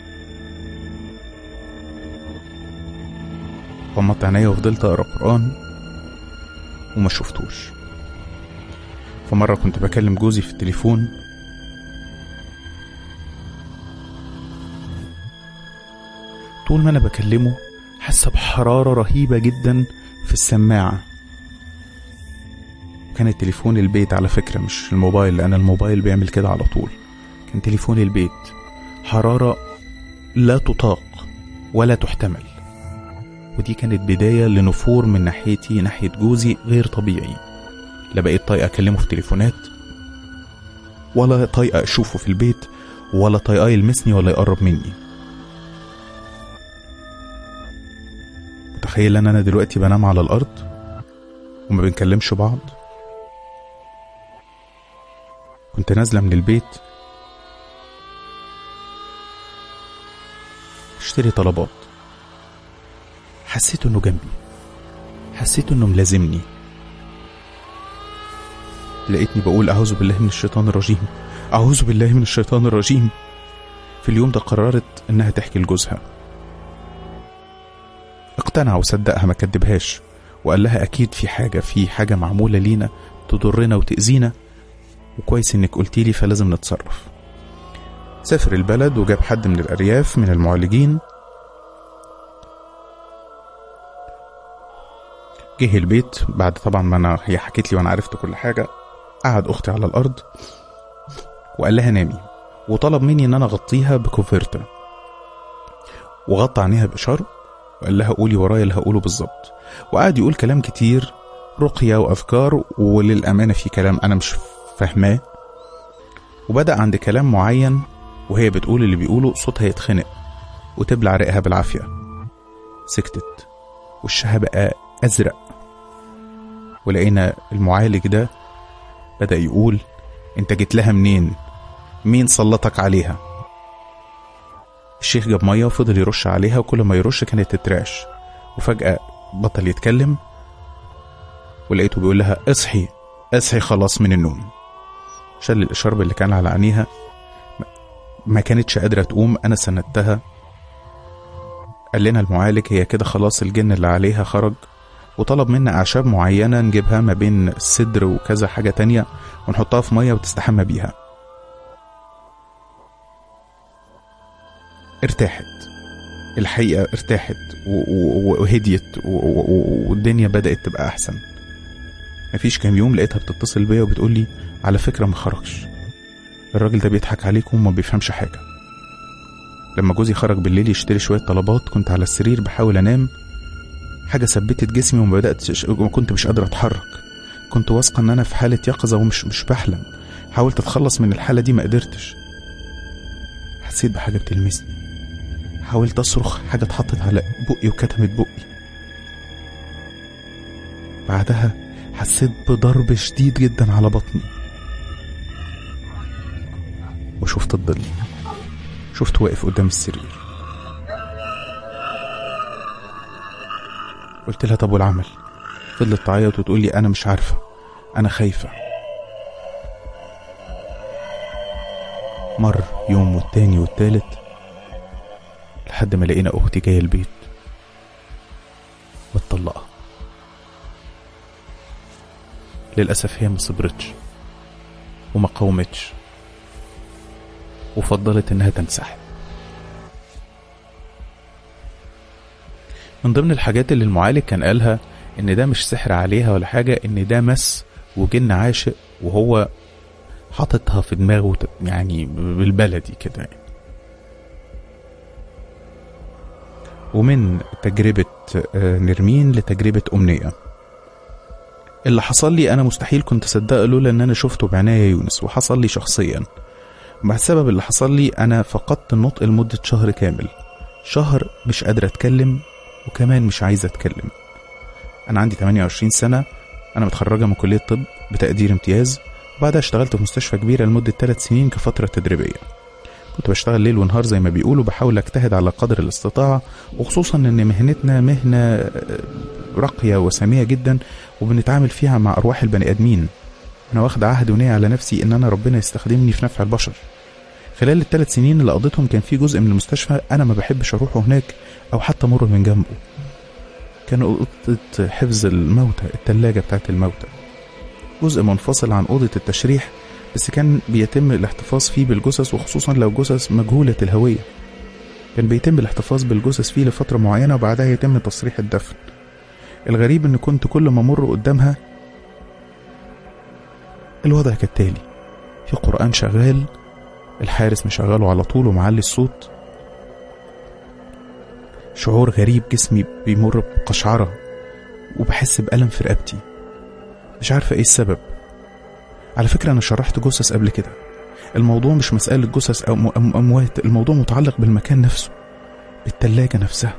C: غمضت عينيا وفضلت اقرا قرآن وما شفتوش. فمرة كنت بكلم جوزي في التليفون، طول ما انا بكلمه حاسه بحرارة رهيبة جدا في السماعة. كان التليفون البيت على فكرة، مش الموبايل، لأن الموبايل بيعمل كده على طول. كان تليفون البيت، حرارة لا تطاق ولا تحتمل. ودي كانت بداية لنفور من ناحيتي ناحية جوزي غير طبيعي. لا بقيت طايقة أكلمه في تليفونات، ولا طايقة أشوفه في البيت، ولا طايقة يلمسني ولا يقرب مني. متخيل ان انا دلوقتي بنام على الارض وما بنكلمش بعض. كنت نازلة من البيت اشتري طلبات، حسيت انه جنبي، حسيت انه ملازمني. لقيتني بقول اعوذ بالله من الشيطان الرجيم، اعوذ بالله من الشيطان الرجيم. في اليوم ده قررت انها تحكي لجوزها. اقتنع وصدقها، ما كدبهاش، وقال لها اكيد في حاجة معمولة لينا تضرنا وتأذينا، وكويس انك قلتيلي فلازم نتصرف. سافر البلد وجاب حد من الارياف من المعالجين، جه البيت بعد طبعا ما هي حكيت لي وانا عرفت كل حاجة. قعد اختي على الارض وقال لها نامي، وطلب مني ان انا اغطيها بكوفرتة، وغطى عينيها بإشارة وقال لها قولي ورايا اللي هقوله بالظبط. وقعد يقول كلام كتير، رقية وأفكار، وللأمانة في كلام أنا مش فاهماه. وبدأ عند كلام معين وهي بتقول اللي بيقوله صوتها يتخنق وتبلع ريقها بالعافية. سكتت، وشها بقى أزرق. ولقينا المعالج ده بدأ يقول انت جيت لها منين؟ مين سلطك عليها؟ الشيخ جاب مية وفضل يرش عليها، وكل ما يرش كانت تترعش، وفجأة بطل يتكلم. ولقيته بيقول لها اصحي اصحي خلاص من النوم. شل الإشارب اللي كان على عينيها، ما كانتش قادرة تقوم. أنا سندتها. قال لنا المعالج هي كده خلاص الجن اللي عليها خرج، وطلب منا أعشاب معينة نجيبها ما بين السدر وكذا حاجة تانية ونحطها في مية وتستحمى بيها. ارتاحت الحقيقة، ارتاحت وهديت، والدنيا بدأت تبقى أحسن. مفيش كام يوم لقيتها بتتصل بيا وبتقول لي على فكرة ما خرجش، الراجل ده بيضحك عليكم وما بيفهمش حاجة. لما جوزي خرج بالليل يشتري شوية طلبات، كنت على السرير بحاول أنام، حاجة ثبتت جسمي وما كنت مش قادر اتحرك. كنت واثقة ان انا في حالة يقظة ومش بحلم. حاولت اتخلص من الحالة دي، ما قدرتش. حسيت بحاجة بتلمسني، حاولت اصرخ، حاجة اتحطت على بقي وكتمت بقي. بعدها حسيت بضرب شديد جدا على بطني، وشفت الظل، شفت واقف قدام السرير. قلت لها طب والعمل؟ فضلت تعيط وتقول لي انا مش عارفة، انا خايفة. مر يوم والتاني والتالت لحد ما لقينا اختي جاية البيت متطلقة. للأسف هي ما صبرتش وما قاومتش وفضلت انها تنسحب. من ضمن الحاجات اللي المعالج كان قالها ان ده مش سحر عليها ولا حاجة، ان ده مس وجن عاشق، وهو حاططها في دماغه يعني بالبلدي كده يعني. ومن تجربة نرمين لتجربة أمنية، اللي حصل لي أنا مستحيل كنت أصدقه لولا أن أنا شفته بعناية يونس، وحصل لي شخصيا. بسبب اللي حصل لي أنا فقدت النطق لمدة شهر كامل، شهر مش قادر أتكلم وكمان مش عايز أتكلم. أنا عندي 28 سنة، أنا متخرجة من كلية طب بتقدير امتياز، وبعدها اشتغلت في مستشفى كبيرة لمدة 3 سنين كفترة تدريبية. كنت بشتغل ليل ونهار زي ما بيقولوا، بحاول أجتهد على قدر الاستطاعة، وخصوصا أن مهنتنا مهنة راقية وسامية جدا، وبنتعامل فيها مع أرواح البني آدمين. أنا واخد عهد ونية على نفسي إن أنا ربنا يستخدمني في نفع البشر. خلال ال3 سنين اللي قضيتهم كان في جزء من المستشفى أنا ما بحبش أروحه هناك أو حتى مر من جنبه. كان أوضة حفظ الموتى، التلاجة بتاعت الموتى، جزء منفصل عن أوضة التشريح، بس كان بيتم الاحتفاظ فيه بالجثث، وخصوصا لو جثث مجهولة الهوية كان بيتم الاحتفاظ بالجثث فيه لفترة معينة، وبعدها يتم تصريح الدفن. الغريب ان كنت كل ما امر قدامها الوضع كالتالي: في قرآن شغال، الحارس مشغله على طول ومعلي الصوت، شعور غريب، جسمي بيمر بقشعرة وبحس بألم في رقبتي، مش عارفة ايه السبب. على فكرة انا شرحت جثث قبل كده، الموضوع مش مسألة جثث او اموات، الموضوع متعلق بالمكان نفسه، بالتلاجة نفسها.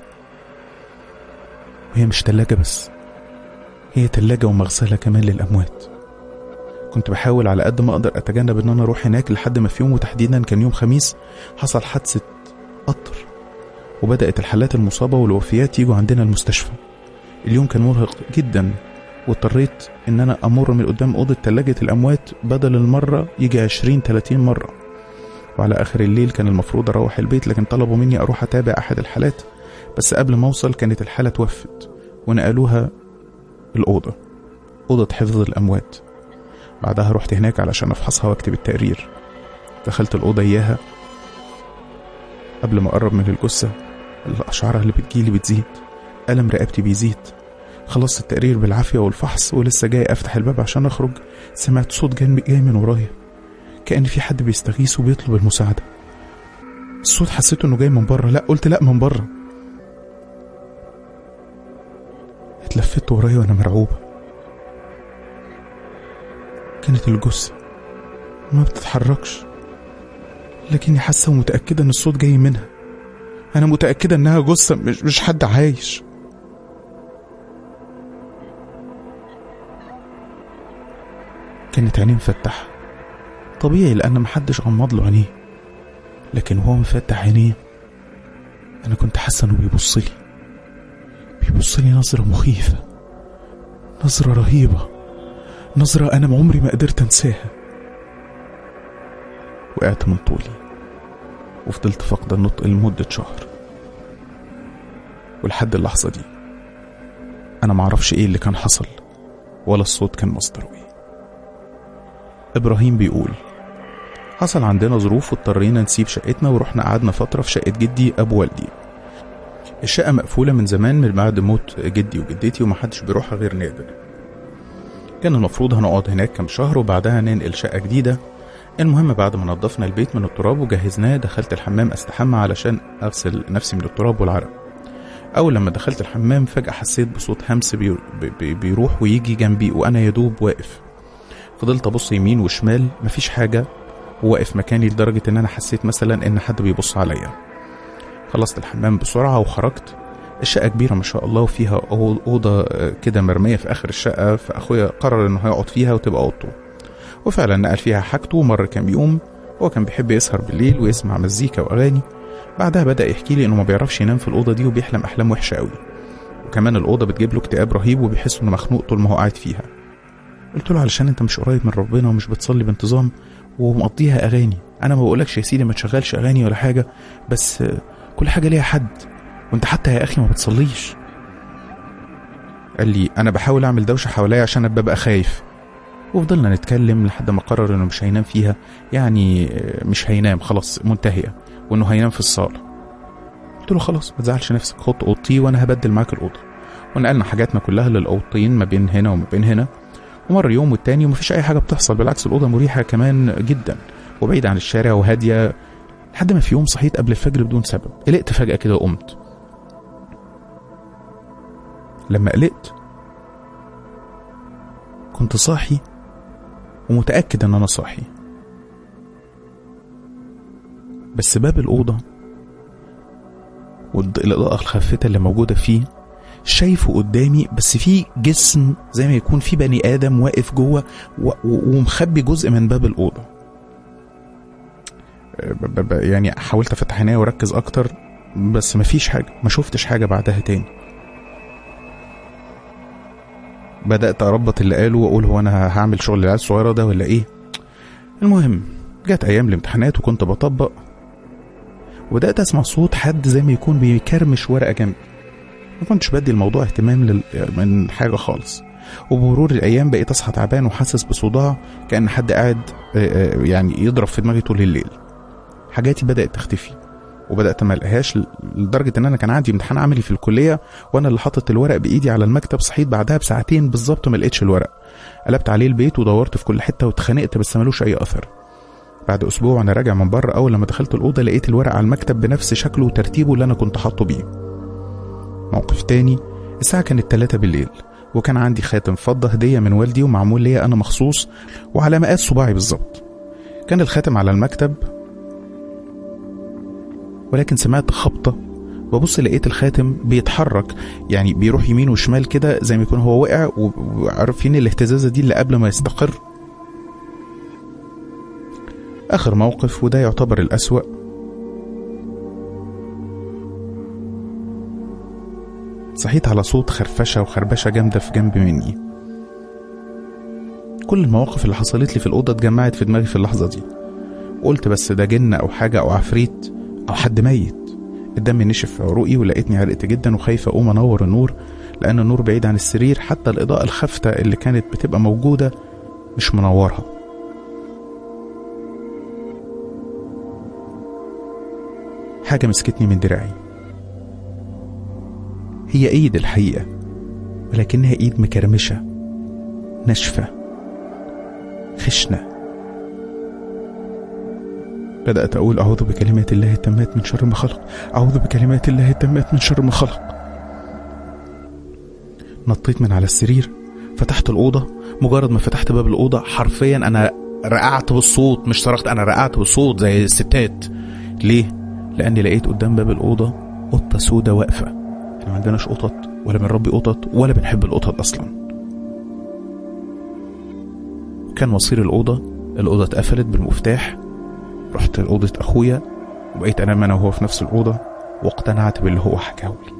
C: وهي مش تلاجة بس، هي تلاجة ومغسلة كمان للأموات. كنت بحاول على قد ما أقدر أتجنب أن أنا أروح هناك، لحد ما في يوم، وتحديدا كان يوم خميس، حصل حادثة قطر، وبدأت الحالات المصابة والوفيات يجوا عندنا المستشفى. اليوم كان مرهق جدا، واضطريت أن أنا أمر من قدام أوضة تلاجة الأموات بدل المرة يجي 20-30 مرة. وعلى آخر الليل كان المفروض أروح البيت، لكن طلبوا مني أروح أتابع أحد الحالات، بس قبل ما أوصل كانت الحالة توفت ونقلوها الأوضة، أوضة حفظ الأموات. بعدها رحت هناك علشان أفحصها واكتب التقرير. دخلت الأوضة إياها، قبل ما أقرب من الجثة الأشعار اللي بتجيلي بتزيد، ألم رقبتي بيزيد. خلصت التقرير بالعافية والفحص، ولسه جاي أفتح الباب عشان أخرج، سمعت صوت جاي من ورايا، كأن في حد بيستغيث وبيطلب المساعدة. الصوت حسيته إنه جاي من بره، لا قلت لا من بره. اتلفت ورايا وأنا مرعوبة. كانت الجثة ما بتتحركش، لكني حاسة ومتأكدة إن الصوت جاي منها. أنا متأكدة إنها جثة، مش حد عايش. كانت عينيه مفتحة، طبيعي لأن محدش غمض له عينيه، لكن وهو مفتح عينيه أنا كنت حاسة إنه بيبصلي نظرة مخيفة، نظرة رهيبة، نظرة أنا عمري ما قدرت أنساها. وقعت من طولي وفضلت فاقدة النطق لمدة شهر، ولحد اللحظة دي أنا معرفش إيه اللي كان حصل ولا الصوت كان مصدره إيه. إبراهيم بيقول: حصل عندنا ظروف واضطرينا نسيب شقتنا ورحنا قعدنا فترة في شقة جدي أبو والدي. الشقة مقفولة من زمان من بعد موت جدي وجدتي، ومحدش بيروحها غير نادر. كان المفروض هنقعد هناك كم شهر وبعدها ننقل شقة جديدة. المهم بعد ما نظفنا البيت من التراب وجهزناه، دخلت الحمام استحمى علشان أغسل نفسي من التراب والعرق. أول لما دخلت الحمام فجأة حسيت بصوت همس بيروح ويجي جنبي وأنا يدوب واقف. فضلت أبص يمين وشمال، مفيش حاجة، وواقف مكاني لدرجة إن أنا حسيت مثلا إن حد بيبص عليا. خلصت الحمام بسرعة وخرجت. الشقة كبيرة ما شاء الله، وفيها أوضة كده مرمية في آخر الشقة، فأخويا قرر إنه هيقعد فيها وتبقى أوضته، وفعلا نقل فيها حاجته. ومر كام يوم هو كان بيحب يسهر بالليل ويسمع مزيكا وأغاني. بعدها بدأ يحكي لي إنه ما بيعرفش ينام في الأوضة دي وبيحلم أحلام وحشة قوي، وكمان الأوضة بتجيب له اكتئاب رهيب وبيحس إنه مخنوق طول ما هو قاعد فيها. قلت له علشان أنت مش قريب من ربنا ومش بتصلي بانتظام ومقضيها أغاني. أنا ما بقولكش يا سيدي ما تشغلش أغاني ولا حاجة، بس كل حاجة ليها حد، وانت حتى يا أخي ما بتصليش. قال لي أنا بحاول أعمل دوشة حواليا عشان أبقى خايف. وفضلنا نتكلم لحد ما قرر إنه مش هينام فيها، يعني مش هينام خلاص منتهية، وإنه هينام في الصالة. قلت له خلاص ما تزعلش نفسك، خد أوضتي وأنا هبدل معاك الأوضة. ونقلنا حاجاتنا كلها للأوضتين ما بين هنا وما بين هنا. ومر يوم والتاني ومفيش أي حاجة بتحصل، بالعكس الأوضة مريحة كمان جدا وبعيدة عن الشارع وهادية. لحد ما في يوم صحيت قبل الفجر بدون سبب، قلقت فجأة كده وقمت. لما قلقت كنت صاحي ومتأكد ان انا صاحي، بس باب الأوضة والإضاءة الخافتة اللي موجودة فيه شايفه قدامي، بس في جسم زي ما يكون في بني آدم واقف جوه ومخبي جزء من باب الأوضة. يعني حاولت افتح عينيا واركز اكتر، بس مفيش حاجة، ما شفتش حاجة بعدها تاني. بدأت أربط اللي قاله وأقول هو أنا هعمل شغل العيال الصغيرة ده ولا إيه؟ المهم جات أيام الامتحانات وكنت بطبق، وبدأت أسمع صوت حد زي ما يكون بيكرمش ورقة جنبي. ما كنتش بدي الموضوع اهتمام من حاجة خالص. وبمرور الأيام بقيت أصحى تعبان وحاسس بصداع، كأن حد قاعد يعني يضرب في دماغي طول الليل. حاجاتي بدأت تختفي وبدأت ما الاقيهاش، لدرجة ان انا كان عندي امتحان عملي في الكلية وانا اللي حاطط الورق بايدي على المكتب. صحيت بعدها بساعتين بالظبط ما لقيتش الورق. قلبت عليه البيت ودورت في كل حتة واتخانقت، بس ملوش اي اثر. بعد اسبوع وانا راجع من بره، اول لما دخلت الاوضة لقيت الورق على المكتب بنفس شكله وترتيبه اللي انا كنت حاطه بيه. موقف تاني، الساعة كانت 3 بالليل وكان عندي خاتم فضة هدية من والدي ومعمول ليا انا مخصوص وعلى مقاس صباعي بالظبط. كان الخاتم على المكتب، ولكن سمعت خبطة. ببص لقيت الخاتم بيتحرك، يعني بيروح يمين وشمال كده زي ما يكون هو وقع، وعارفين الاهتزازة دي اللي قبل ما يستقر. آخر موقف وده يعتبر الأسوأ، صحيت على صوت خرفشة وخربشة جامدة في جنب مني. كل المواقف اللي حصلت لي في الأوضة اتجمعت في دماغي في اللحظة دي، قلت بس ده جن أو حاجة أو عفريت أو حد ميت. الدم نشف في عروقي ولقيتني عرقت جدا وخايفة أقوم أنور النور، لأن النور بعيد عن السرير، حتى الإضاءة الخافتة اللي كانت بتبقى موجودة مش منورها. حاجة مسكتني من دراعي، هي ايد الحقيقة، ولكنها ايد مكرمشة ناشفة خشنة. بدأت أقول أعوذ بكلمات الله التامات من شر ما خلق، أعوذ بكلمات الله التامات من شر ما خلق. نطيت من على السرير، فتحت الأوضة. مجرد ما فتحت باب الأوضة حرفيا أنا رقعت بالصوت، مش صرخت، أنا رقعت بالصوت زي الستات. ليه؟ لأني لقيت قدام باب الأوضة قطة سودة واقفة. احنا ما عندناش قطط ولا بنربي قطط ولا بنحب القطط أصلا. كان مصير الأوضة اتقفلت بالمفتاح. رحت لأوضة أخويا وبقيت أنام أنا وهو في نفس الأوضة، واقتنعت باللي هو حكاولي.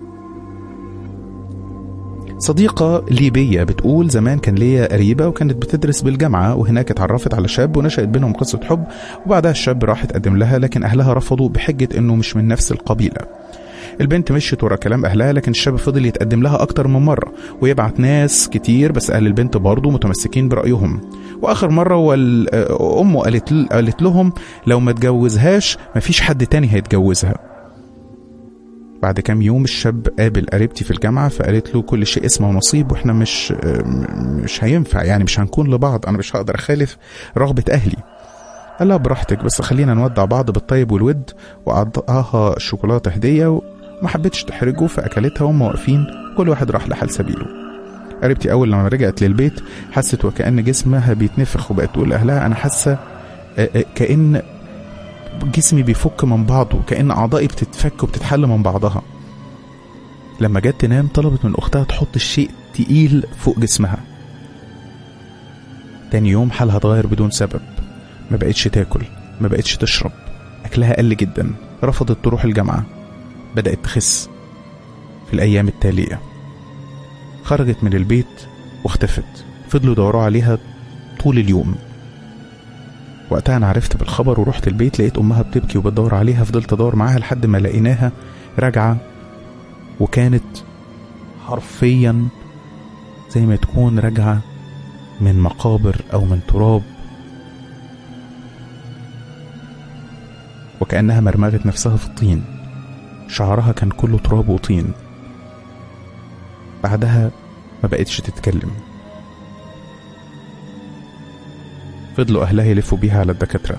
C: صديقة ليبية بتقول زمان كان ليا قريبة وكانت بتدرس بالجامعة، وهناك اتعرفت على شاب ونشأت بينهم قصة حب، وبعدها الشاب راح تقدم لها لكن أهلها رفضوا بحجة إنه مش من نفس القبيلة. البنت مشيت ورا كلام أهلها، لكن الشاب فضل يتقدم لها أكتر من مرة ويبعت ناس كتير، بس أهل البنت برضو متمسكين برأيهم. وآخر مرة أمه قالت لهم لو ما تجوزهاش مفيش حد تاني هيتجوزها. بعد كام يوم الشاب قابل قريبتي في الجامعة، فقالت له كل شيء اسمه نصيب، واحنا مش هينفع، يعني مش هنكون لبعض، أنا مش هقدر أخالف رغبة أهلي. قال لها براحتك، بس خلينا نودع بعض بالطيب والود، وأعطاها الشوكولاتة هدية ما حبتش تحرجه فأكلتها وهم واقفين كل واحد راح لحال سبيله. قريبتي أول لما رجعت للبيت حست وكأن جسمها بيتنفخ، وبقت تقول لأهلها أنا حاسة كأن جسمي بيفك من بعضه، كأن أعضائي بتتفك وبتتحل من بعضها. لما جت تنام طلبت من أختها تحط الشيء تقيل فوق جسمها. تاني يوم حالها اتغير بدون سبب، ما بقتش تاكل، ما بقتش تشرب، أكلها قل جدا، رفضت تروح الجامعة، بدأت تخس. في الأيام التالية خرجت من البيت واختفت، فضلوا يدوروا عليها طول اليوم. وقتها أنا عرفت بالخبر ورحت البيت، لقيت أمها بتبكي وبتدور عليها، فضلت أدور معاها لحد ما لقيناها راجعة، وكانت حرفيا زي ما تكون راجعة من مقابر أو من تراب، وكأنها مرمغت نفسها في الطين، شعرها كان كله تراب وطين. بعدها ما بقتش تتكلم. فضلوا أهلها يلفوا بيها على الدكاترة.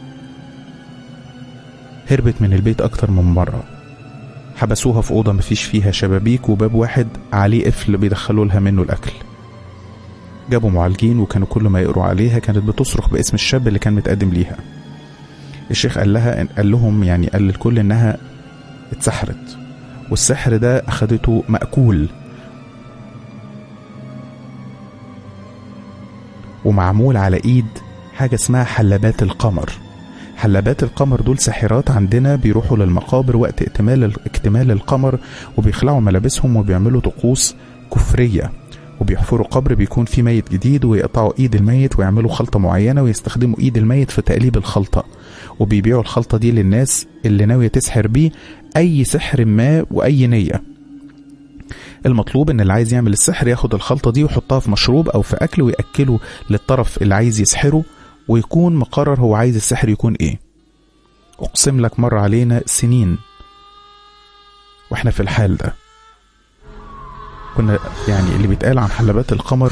C: هربت من البيت أكتر من مرة، حبسوها في أوضة مفيش فيها شبابيك وباب واحد عليه قفل بيدخلوا لها منه الأكل. جابوا معالجين وكانوا كل ما يقروا عليها كانت بتصرخ باسم الشاب اللي كان متقدم ليها. الشيخ قال لهم قال للكل إنها اتسحرت، والسحر ده أخدته مأكول ومعمول على إيد حاجة اسمها حلبات القمر. حلبات القمر دول ساحرات عندنا بيروحوا للمقابر وقت اكتمال القمر، وبيخلعوا ملابسهم وبيعملوا طقوس كفرية، وبيحفروا قبر بيكون فيه ميت جديد ويقطعوا ايد الميت ويعملوا خلطة معينة ويستخدموا ايد الميت في تقليب الخلطة، وبيبيعوا الخلطة دي للناس اللي ناوية تسحر بيه اي سحر ما واي نية. المطلوب ان اللي عايز يعمل السحر ياخد الخلطة دي ويحطها في مشروب او في اكل ويأكله للطرف اللي عايز يسحره، ويكون مقرر هو عايز السحر يكون ايه. اقسم لك مر علينا سنين واحنا في الحال ده. كنا اللي بيتقال عن حلبات القمر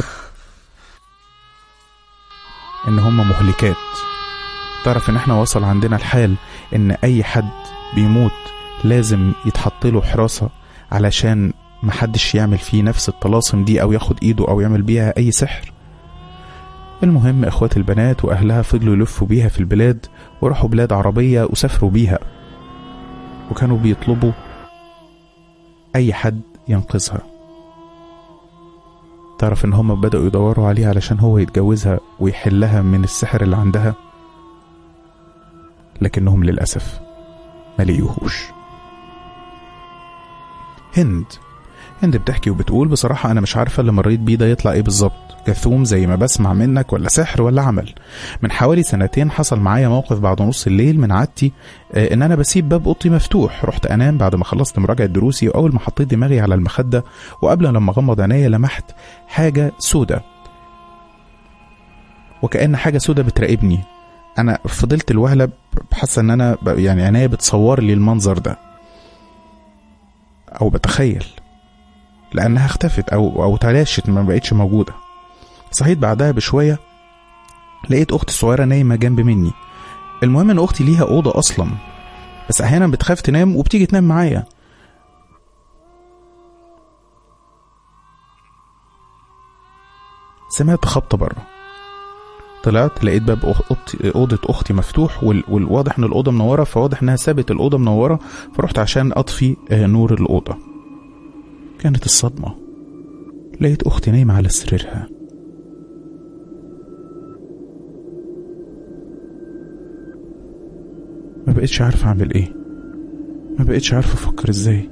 C: ان هم مهلكات. تعرف ان احنا وصل عندنا الحال ان اي حد بيموت لازم يتحط له حراسة علشان محدش يعمل فيه نفس الطلاسم دي او ياخد ايده او يعمل بيها اي سحر. المهم اخوات البنات واهلها فضلوا يلفوا بيها في البلاد، وراحوا بلاد عربية وسافروا بيها، وكانوا بيطلبوا اي حد ينقذها. تعرف ان هم بدأوا يدوروا عليه علشان هو يتجوزها ويحلها من السحر اللي عندها، لكنهم للأسف ما لقيوهوش. هند بتحكي وبتقول بصراحة أنا مش عارفة اللي مريت بيه ده يطلع إيه بالظبط، جثوم زي ما بسمع منك ولا سحر ولا عمل. من حوالي 2 حصل معايا موقف بعد نص الليل من عادتي إن أنا بسيب باب أوضتي مفتوح. رحت أنام بعد ما خلصت مراجعة دروسي، وأول ما حطيت دماغي على المخدة وقبل لما أغمض عينيا لمحت حاجة سودة، وكأن حاجة سودة بتراقبني. أنا فضلت الوهلة بحس إن أنا عينيا بتصور لي المنظر ده أو بتخيل، لأنها اختفت أو تلاشت ما بقتش موجودة. صحيت بعدها بشوية لقيت أختي الصغيرة نايمة جنب مني. المهم إن أختي ليها أوضة أصلا، بس أحيانا بتخاف تنام وبتيجي تنام معايا. سمعت خبطة بره، طلعت لقيت باب أوضة أختي مفتوح، والواضح إن الأوضة منورة، فواضح إنها سابت الأوضة منورة. فرحت عشان أطفي نور الأوضة. كانت الصدمة، لقيت أختي نايمة على سريرها. ما بقيتش عارف أعمل إيه، ما بقيتش عارف أفكر إزاي.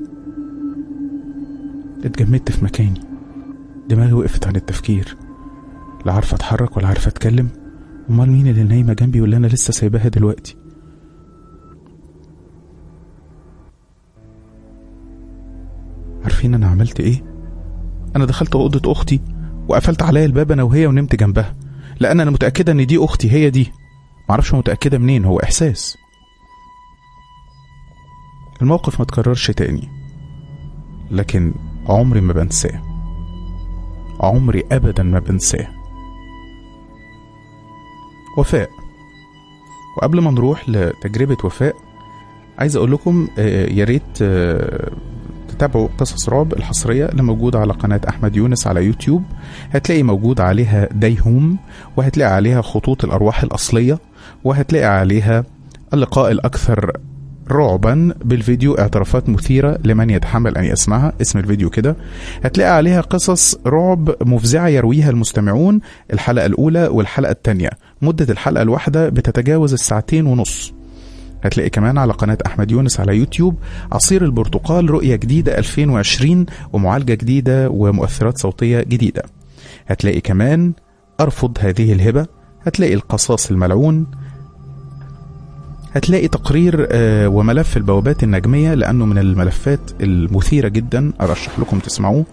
C: اتجمدت في مكاني، دماغي وقفت عن التفكير، لا عارفة أتحرك ولا عارفة أتكلم. أمال مين اللي نايمة جنبي واللي أنا لسه سايباها دلوقتي؟ عارفين أنا عملت إيه؟ أنا دخلت أوضة أختي وقفلت عليا الباب أنا وهي ونمت جنبها، لأن أنا متأكدة إن دي أختي، هي دي. معرفش متأكدة منين، هو إحساس. الموقف ما تكررش تاني، لكن عمري ما بنساه، عمري أبدا ما بنساه. وفاء. وقبل ما نروح لتجربة وفاء عايز أقول لكم يا ريت تابعوا قصص رعب الحصرية اللي موجودة على قناة أحمد يونس على يوتيوب. هتلاقي موجود عليها دايهوم، وهتلاقي عليها خطوط الأرواح الأصلية، وهتلاقي عليها اللقاء الأكثر رعبا بالفيديو اعترافات مثيرة لمن يتحمل أن يسمعها، اسم الفيديو كده. هتلاقي عليها قصص رعب مفزعة يرويها المستمعون، الحلقة الأولى والحلقة الثانية. مدة الحلقة الواحدة بتتجاوز 2.5 ساعة. هتلاقي كمان على قناة أحمد يونس على يوتيوب عصير البرتقال رؤية جديدة 2020 ومعالجة جديدة ومؤثرات صوتية جديدة. هتلاقي كمان أرفض هذه الهبة، هتلاقي القصاص الملعون، هتلاقي تقرير وملف البوابات النجمية لأنه من الملفات المثيرة جدا، أرشح لكم تسمعوه.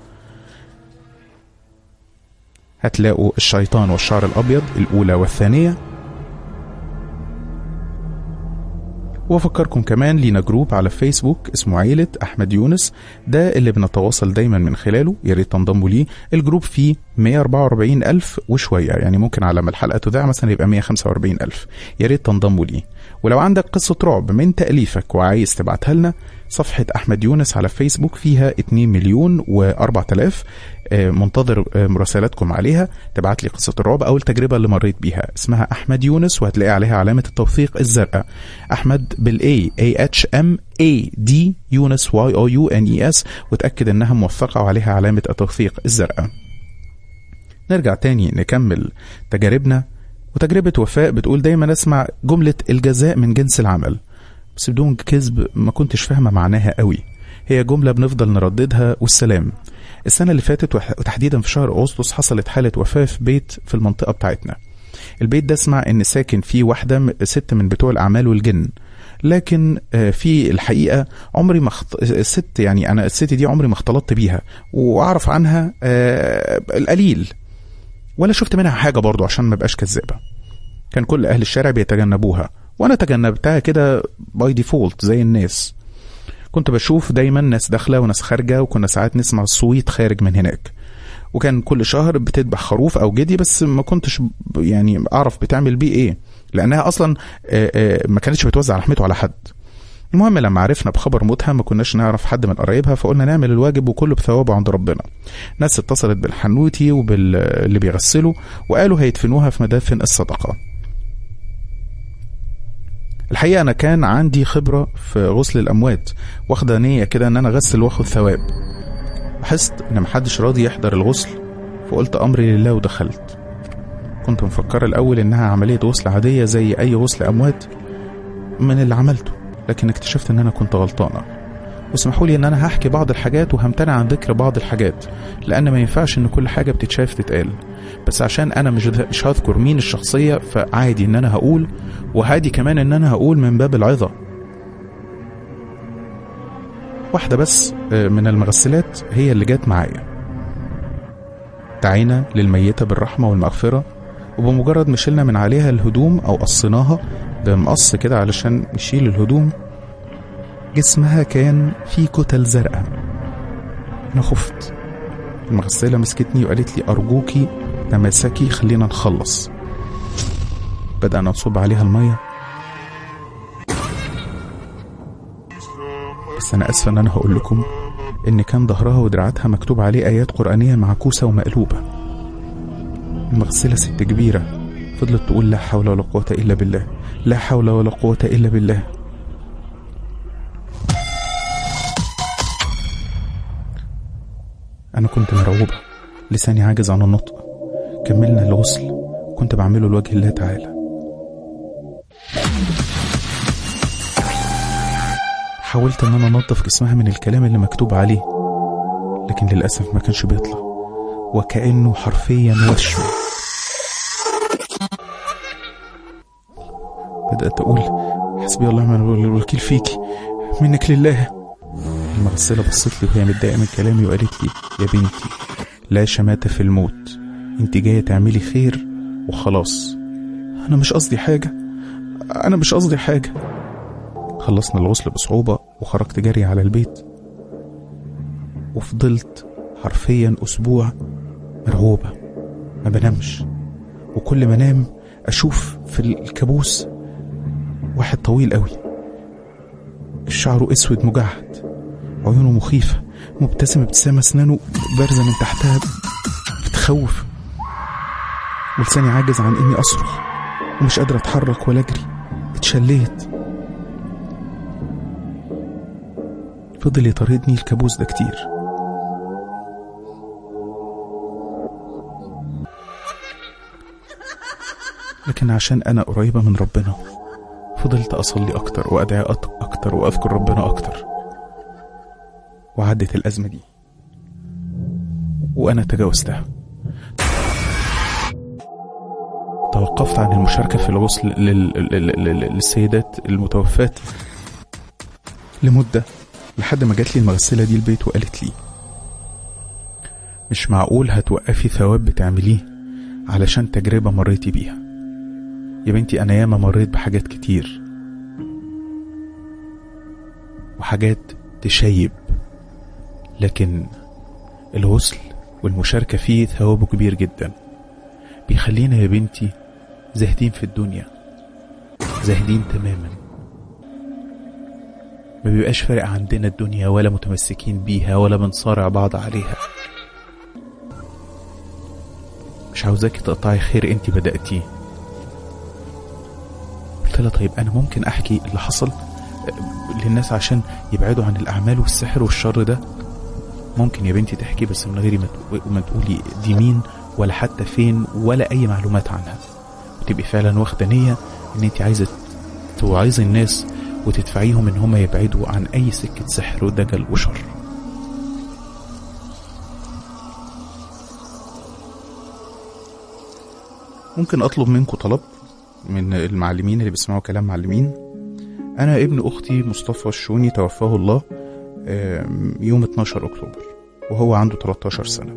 C: هتلاقوا الشيطان والشعر الأبيض الأولى والثانية. وأفكركم كمان لينا جروب على فيسبوك اسمه عيلة أحمد يونس، ده اللي بنتواصل دايما من خلاله، ياريت تنضموا ليه. الجروب فيه 144,000 وشوية، يعني ممكن على ما الحلقة تذاع مثلا يبقى 145,000. ياريت تنضموا ليه. ولو عندك قصة رعب من تأليفك وعايز تبعتها لنا، صفحة أحمد يونس على فيسبوك فيها 2,004,000. منتظر مراسلاتكم عليها. تبعت لي قصة الرعب أو التجربة اللي مريت بيها، اسمها أحمد يونس، وهتلاقي عليها علامة التوثيق الزرقاء، أحمد بالA AHMAD يونس YOUNES، وتأكد أنها موثقة وعليها علامة التوثيق الزرقاء. نرجع تاني نكمل تجاربنا. وتجربة وفاء بتقول دايما أسمع جملة الجزاء من جنس العمل، بس بدون كذب ما كنتش فاهمة معناها قوي. هي جملة بنفضل نرددها والسلام. السنة اللي فاتت وتحديدا في شهر أغسطس حصلت حالة وفاة في بيت في المنطقة بتاعتنا. البيت ده اسمع ان ساكن فيه واحدة ست من بتوع الأعمال والجن، لكن في الحقيقة عمري ما الست، يعني أنا الست دي عمري ما اختلطت بيها وأعرف عنها القليل، ولا شفت منها حاجة برضو عشان ما بقاش كذابة. كان كل أهل الشارع بيتجنبوها، وأنا تجنبتها كده باي ديفولت زي الناس. كنت بشوف دايما ناس داخلة وناس خارجة، وكنا ساعات نسمع الصويت خارج من هناك. وكان كل شهر بتذبح خروف أو جدي، بس ما كنتش يعني أعرف بتعمل بيه إيه، لأنها أصلا ما كانتش بتوزع لحمته على حد. المهم لما عرفنا بخبر موتها ما كناش نعرف حد من قرايبها، فقلنا نعمل الواجب وكله بثوابه عند ربنا. ناس اتصلت بالحنوتي وباللي بيغسلوا وقالوا هيدفنوها في مدافن الصدقة. الحقيقة أنا كان عندي خبرة في غسل الأموات، واخدة نية كده أن أنا أغسل واخد ثواب. حست أن محدش راضي يحضر الغسل، فقلت أمري لله ودخلت. كنت مفكر الأول إنها عملية غسل عادية زي أي غسل أموات من اللي عملته، لكن اكتشفت ان انا كنت غلطانة. واسمحوا لي ان انا هحكي بعض الحاجات وهمتنع عن ذكر بعض الحاجات، لان ما ينفعش ان كل حاجة بتتشاف تتقال. بس عشان انا مش هذكر مين الشخصية، فعادي ان انا هقول، وهادي كمان ان انا هقول من باب العظة. واحدة بس من المغسلات هي اللي جات معايا. دعينا للميتة بالرحمة والمغفرة، وبمجرد ما شلنا من عليها الهدوم او قصيناها بمقص كده علشان نشيل الهدوم، جسمها كان فيه كتل زرقاء. انا خفت. المغسلة مسكتني وقالت لي أرجوكي تماسكي خلينا نخلص. بدأنا نصب عليها المية، بس أنا أسفة أن أنا هقول لكم إن كان ظهرها ودراعاتها مكتوب عليه آيات قرآنية معكوسة ومقلوبة. المغسلة ست كبيرة فضلت تقول لا حول ولا قوة إلا بالله، لا حول ولا قوة إلا بالله. أنا كنت مرعوبة، لساني عاجز عن النطق. كملنا الغسل، كنت بعمله لوجه الله تعالى. حاولت أن أنا أنظف جسمها من الكلام اللي مكتوب عليه، لكن للأسف ما كانش بيطلع، وكأنه حرفيا وشه. بدأت أقول حسبي الله ونعم الوكيل فيكي، منك لله. المغسلة بصت لي وهي متضايقة من كلامي وقالت لي يا بنتي لا شماتة في الموت، انت جاية تعملي خير وخلاص. أنا مش قصدي حاجة، أنا مش قصدي حاجة. خلصنا الغسل بصعوبة وخرجت جري على البيت، وفضلت حرفيا أسبوع مرعوبة، ما بنامش، وكل ما نام أشوف في الكابوس واحد طويل قوي، شعره اسود مجعد، عيونه مخيفة، مبتسم ابتسامة أسنانه بارزة من تحتها بتخوف، ولساني عاجز عن إني أصرخ ومش قادر أتحرك ولا أجري. اتشليت. فضل يطاردني الكابوس ده كتير. لكن عشان أنا قريبة من ربنا فضلت أصلي أكتر وأدعي أكتر وأذكر ربنا أكتر، وعدت الأزمة دي وأنا تجاوزتها. توقفت عن المشاركة في الغسل للسيدات المتوفات لمدة، لحد ما جات لي المغسلة دي البيت وقالت لي مش معقول هتوقفي ثواب بتعمليه علشان تجربة مريتي بيها. يا بنتي أنا ياما مريت بحاجات كتير وحاجات تشيب، لكن الغسل والمشاركة فيه ثوابه كبير جدا، بيخلينا يا بنتي زاهدين في الدنيا، زاهدين تماما، ما بيبقاش فارق عندنا الدنيا ولا متمسكين بيها ولا بنصارع بعض عليها. مش عاوزاكي تقطعي خير انتي بدأتيه. قلت لها طيب انا ممكن احكي اللي حصل للناس عشان يبعدوا عن الاعمال والسحر والشر ده؟ ممكن يا بنتي تحكي، بس من غير ما تقولي دي مين ولا حتى فين ولا اي معلومات عنها، وتبقي فعلا واخده نيه ان انت عايزه توعظي الناس وتدفعيهم ان هم يبعدوا عن اي سكه سحر ودجل وشر. ممكن اطلب منكم طلب من المعلمين اللي بيسمعوا كلام معلمين. انا ابن اختي مصطفى الشوني توفاه الله يوم 12 اكتوبر وهو عنده 13 سنة.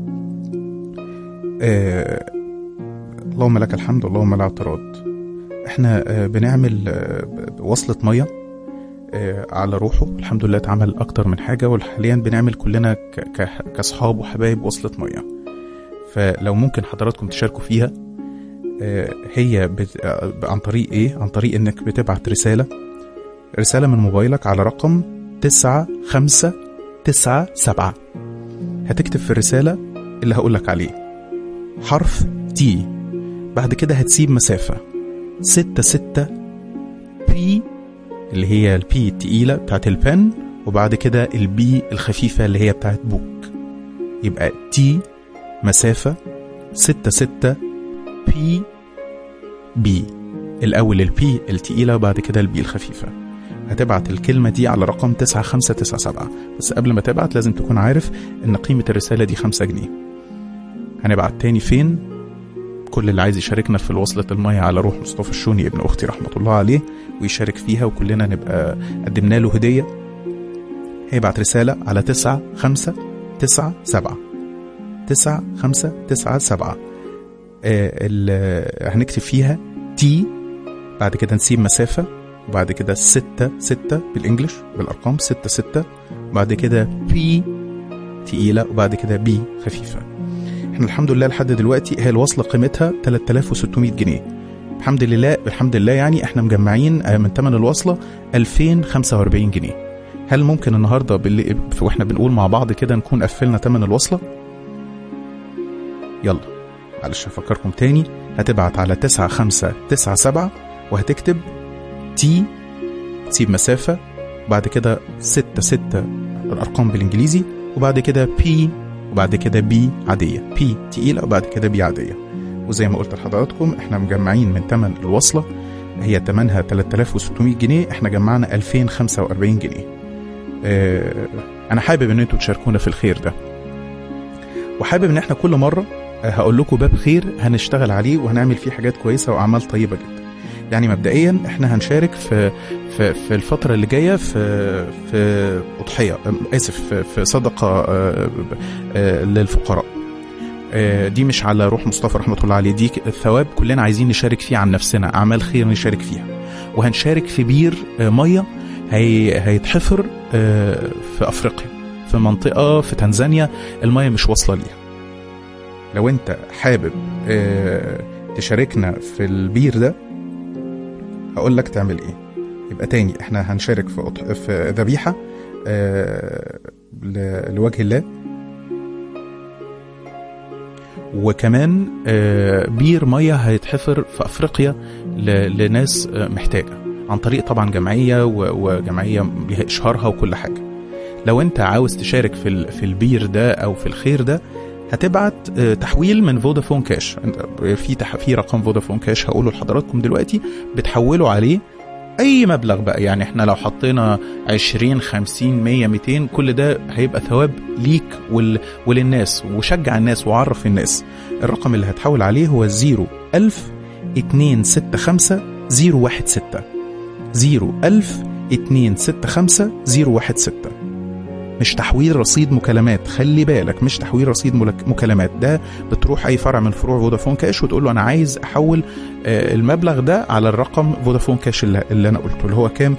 C: اللهم لك الحمد اللهم لا اعتراض. احنا بنعمل وصلة مية على روحه، الحمد لله اتعمل اكتر من حاجة، وحاليا بنعمل كلنا كاصحاب وحبايب وصلة مية. فلو ممكن حضراتكم تشاركوا فيها، هي عن طريق ايه؟ عن طريق انك بتبعت رسالة من موبايلك على رقم 9597. هتكتب في الرسالة اللي هقولك عليه حرف تي، بعد كده هتسيب مسافة 66 بي اللي هي البي التقيلة بتاعت البن، وبعد كده البي الخفيفة اللي هي بتاعت بوك. يبقى تي مسافة 66 بي بي، الأول البي التقيلة وبعد كده البي الخفيفة. هتبعت الكلمة دي على رقم 9597. بس قبل ما تبعت لازم تكون عارف ان قيمة الرسالة دي 5 جنيه. هنبعت تاني فين؟ كل اللي عايز يشاركنا في الوصلة المية على روح مصطفى الشوني ابن اختي رحمة الله عليه ويشارك فيها وكلنا نبقى قدمنا له هدية، هيبعت رسالة على 9597 9597. هنكتب فيها تي، بعد كده نسيب مسافة، وبعد كده 6 بالانجلش بالارقام 66، وبعد كده بي تقيلة وبعد كده بي خفيفة. احنا الحمد لله لحد دلوقتي هي الوصلة قيمتها 3600 جنيه. الحمد لله يعني احنا مجمعين من ثمن الوصلة 2045 جنيه. هل ممكن النهاردة واحنا بنقول مع بعض كده نكون قفلنا ثمن الوصلة؟ يلا معلش هفكركم تاني. هتبعت على 9597 وهتكتب تي، تسيب مسافة، وبعد كده 6 الأرقام بالإنجليزي، وبعد كده بي، وبعد كده بي عادية، بي تقيلة وبعد كده بي عادية. وزي ما قلت لحضراتكم احنا مجمعين من تمن الوصلة، هي تمنها 3600 جنيه، احنا جمعنا 2045 جنيه. انا حابب ان انتوا تشاركونا في الخير ده، وحابب ان احنا كل مرة هقول لكم باب خير هنشتغل عليه وهنعمل فيه حاجات كويسة وأعمال طيبة جدا. يعني مبدئيا احنا هنشارك في الفترة اللي جاية في أضحية، في صدقة للفقراء. دي مش على روح مصطفى رحمة الله عليه، دي الثواب كلنا عايزين نشارك فيه عن نفسنا، أعمال خير نشارك فيها. وهنشارك في بير مية هيتحفر في أفريقيا، في منطقة في تنزانيا المية مش واصلة ليها. لو انت حابب تشاركنا في البير ده هقول لك تعمل ايه. يبقى تاني احنا هنشارك في ذبيحة لوجه الله. وكمان بير مية هيتحفر في أفريقيا لناس محتاجة عن طريق طبعا جمعية، وجمعية ليها إشهارها وكل حاجة. لو أنت عاوز تشارك في البير ده أو في الخير ده، هتبعت تحويل من فودافون كاش. في رقم فودافون كاش هقوله لحضراتكم دلوقتي، بتحولوا عليه أي مبلغ بقى. يعني احنا لو حطينا 20 50 100 200 كل ده هيبقى ثواب ليك وللناس، وشجع الناس وعرف الناس. الرقم اللي هتحول عليه هو 01265 01265 مش تحويل رصيد مكالمات، خلي بالك، مش تحويل رصيد مكالمات. ده بتروح اي فرع من فروع فودافون كاش وتقول له انا عايز احول المبلغ ده على الرقم فودافون كاش اللي انا قلته، اللي هو كام؟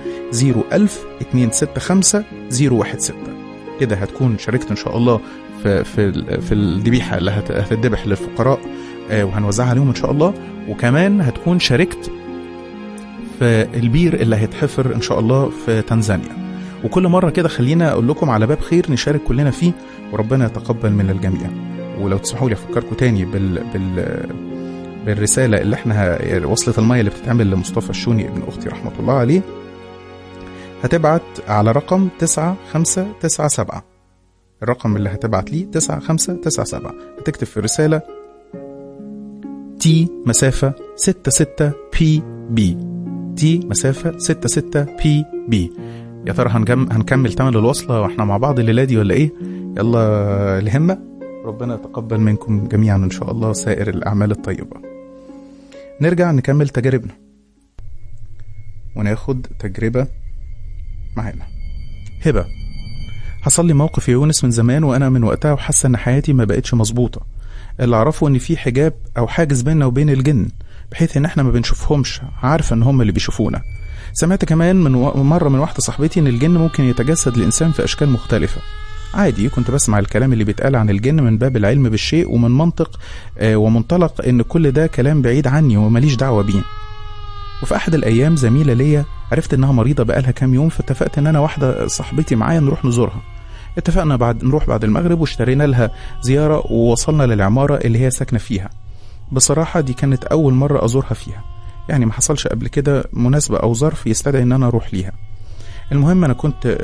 C: 01265 كده هتكون شاركت ان شاء الله في الذبيحه اللي هتذبح للفقراء وهنوزعها عليهم ان شاء الله. وكمان هتكون شاركت في البير اللي هيتحفر ان شاء الله في تنزانيا. وكل مرة كده خلينا أقول لكم على باب خير نشارك كلنا فيه، وربنا يتقبل من الجميع. ولو تسمحوا لي أفكركم تاني بالرسالة اللي احنا وصلة المية اللي بتتعمل لمصطفى الشوني ابن أختي رحمة الله عليه. هتبعت على رقم 9597، الرقم اللي هتبعت ليه 9597. هتكتب في الرسالة تي مسافة 66 بي بي، تي مسافة 66 بي بي. يا ترى هنكمل تمن الوصلة واحنا مع بعض الليلة دي ولا ايه؟ يلا الهمة، ربنا يتقبل منكم جميعا ان شاء الله سائر الاعمال الطيبة. نرجع نكمل تجاربنا وناخد تجربة معانا. هبة: حصل لي موقف يا يونس من زمان وانا من وقتها وحاسة ان حياتي ما بقتش مظبوطة. اللي اعرفه ان في حجاب او حاجز بيننا وبين الجن، بحيث ان احنا ما بنشوفهمش، عارفة ان هم اللي بيشوفونا. سمعت كمان من مرة من واحدة صاحبتي ان الجن ممكن يتجسد لإنسان في اشكال مختلفة. عادي، كنت بسمع الكلام اللي بيتقال عن الجن من باب العلم بالشيء ومن منطق ومنطلق ان كل ده كلام بعيد عني وماليش دعوة بيه. وفي احد الايام زميلة ليا عرفت انها مريضة بقالها كام يوم، فاتفقت ان انا واحدة صاحبتي معايا نروح نزورها. اتفقنا نروح بعد المغرب، واشترينا لها زيارة ووصلنا للعمارة اللي هي ساكنة فيها. بصراحة دي كانت اول مرة ازورها فيها، يعني ما حصلش قبل كده مناسبة أو ظرف يستدعي إن أنا أروح ليها. المهم أنا كنت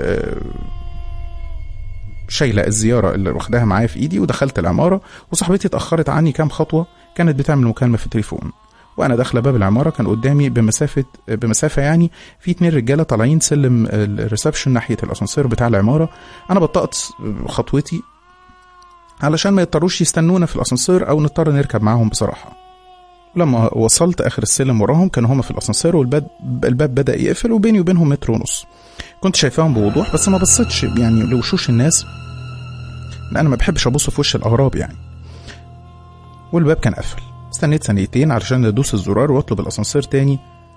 C: شايلة الزيارة اللي واخداها معايا في إيدي، ودخلت العمارة، وصاحبتي اتأخرت عني كام خطوة، كانت بتعمل مكالمة في التليفون. وأنا داخلة باب العمارة كان قدامي بمسافة يعني في 2 رجالة طالعين سلم الريسبشن ناحية الأسانسير بتاع العمارة. أنا بطأت خطوتي علشان ما يضطروش يستنونا في الأسانسير أو نضطر نركب معاهم بصراحة. لما وصلت آخر السلم وراهم كانوا هما في الأسانسير، والباب بدأ يقفل، وبيني وبينهم 1.5 متر. كنت شايفاهم بوضوح بس ما بصيتش يعني لوشوش الناس، لأن أنا ما بحبش أبص في وش الأغراب يعني. والباب كان قفل. استنيت ثانيتين علشان أدوس الزرار وأطلب الأسانسير تاني،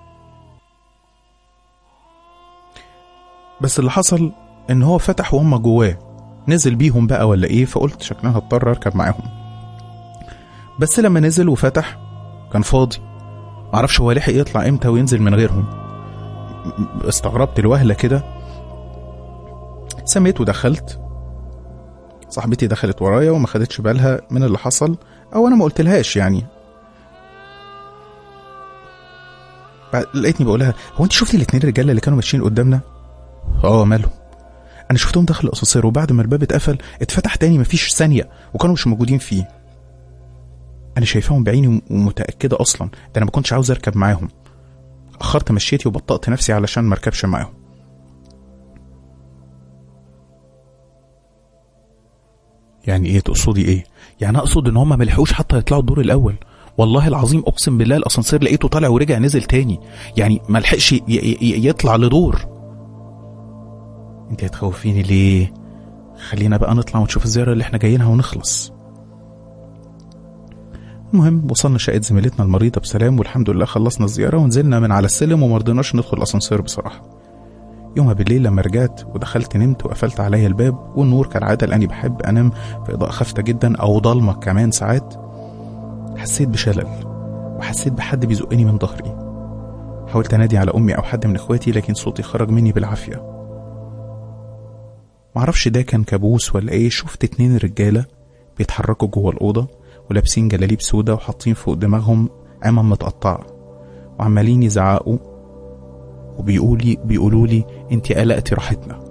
C: بس اللي حصل إن هو فتح وهم جواه، نزل بيهم بقى ولا إيه؟ فقلت شكلها هضطر أركب معاهم. بس لما نزل وفتح كان فاضي، معرفش هو لحق يطلع امتى وينزل من غيرهم. استغربت الوهلة كده، سميت ودخلت. صاحبتي دخلت ورايا وما خدتش بالها من اللي حصل، او انا ما قلتلهاش يعني. لقيتني بقولها هو انت شفتي ال2 رجاله اللي كانوا ماشيين قدامنا؟ مالهم؟ انا شفتهم داخل الاسانسير، وبعد ما الباب اتقفل اتفتح تاني مفيش ثانيه وكانوا مش موجودين فيه. انا شايفاهم بعيني ومتاكده اصلا، ده انا ما كنتش عاوز اركب معاهم. اخرت مشيتي وبطأت نفسي علشان ما اركبش معاهم. يعني ايه تقصدي ايه؟ يعني اقصد ان هم ما لحقوش حتى يطلعوا الدور الاول. والله العظيم اقسم بالله الاسانسير لقيته طالع ورجع نزل تاني، يعني ما لحقش يطلع لدور. انت هتخوفيني ليه؟ خلينا بقى نطلع ونشوف الزياره اللي احنا جايينها ونخلص. المهم وصلنا شقة زميلتنا المريضة بسلام، والحمد لله خلصنا الزيارة ونزلنا من على السلم ومرضناش ندخل الأسانسير بصراحة. يومها بالليل لما رجعت ودخلت نمت وقفلت عليا الباب والنور كالعادة، لأني بحب أنام في إضاءة خافتة جدا أو ضلمة كمان ساعات. حسيت بشلل وحسيت بحد بيزقني من ظهري. حاولت أنادي على أمي أو حد من إخواتي، لكن صوتي خرج مني بالعافية. معرفش ده كان كابوس ولا ايه. شفت 2 رجالة بيتحركوا جوه الأوضة ولابسين جلاليب سودا وحاطين فوق دماغهم عمم متقطعة وعمالين يزعقوا بيقولوا لي انتي قلقتي راحتنا.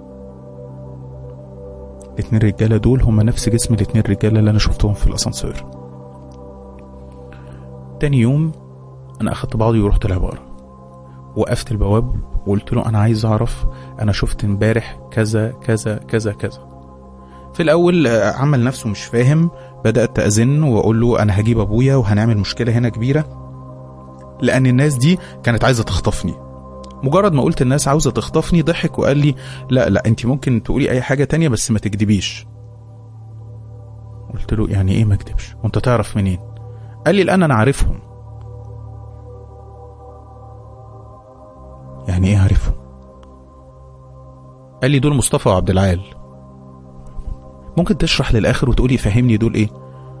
C: 2 رجالة دول هم نفس جسم 2 رجالة اللي انا شفتهم في الاسانسير. تاني يوم انا اخدت بعضي ورحت العبارة، وقفت البواب وقلت له انا عايز اعرف، انا شفت امبارح كذا كذا كذا كذا. في الاول عمل نفسه مش فاهم، بدأت تأذن واقول له انا هجيب ابويا وهنعمل مشكلة هنا كبيرة، لان الناس دي كانت عايزة تخطفني. مجرد ما قلت الناس عاوزة تخطفني ضحك وقال لي لا انت ممكن تقولي اي حاجة تانية بس ما تكدبيش. قلت له يعني ايه ما اكدبش وانت تعرف منين؟ قال لي الان انا عارفهم. يعني ايه عارفهم؟ قال لي دول مصطفى وعبد العال. ممكن تشرح للاخر وتقولي فهمني دول ايه؟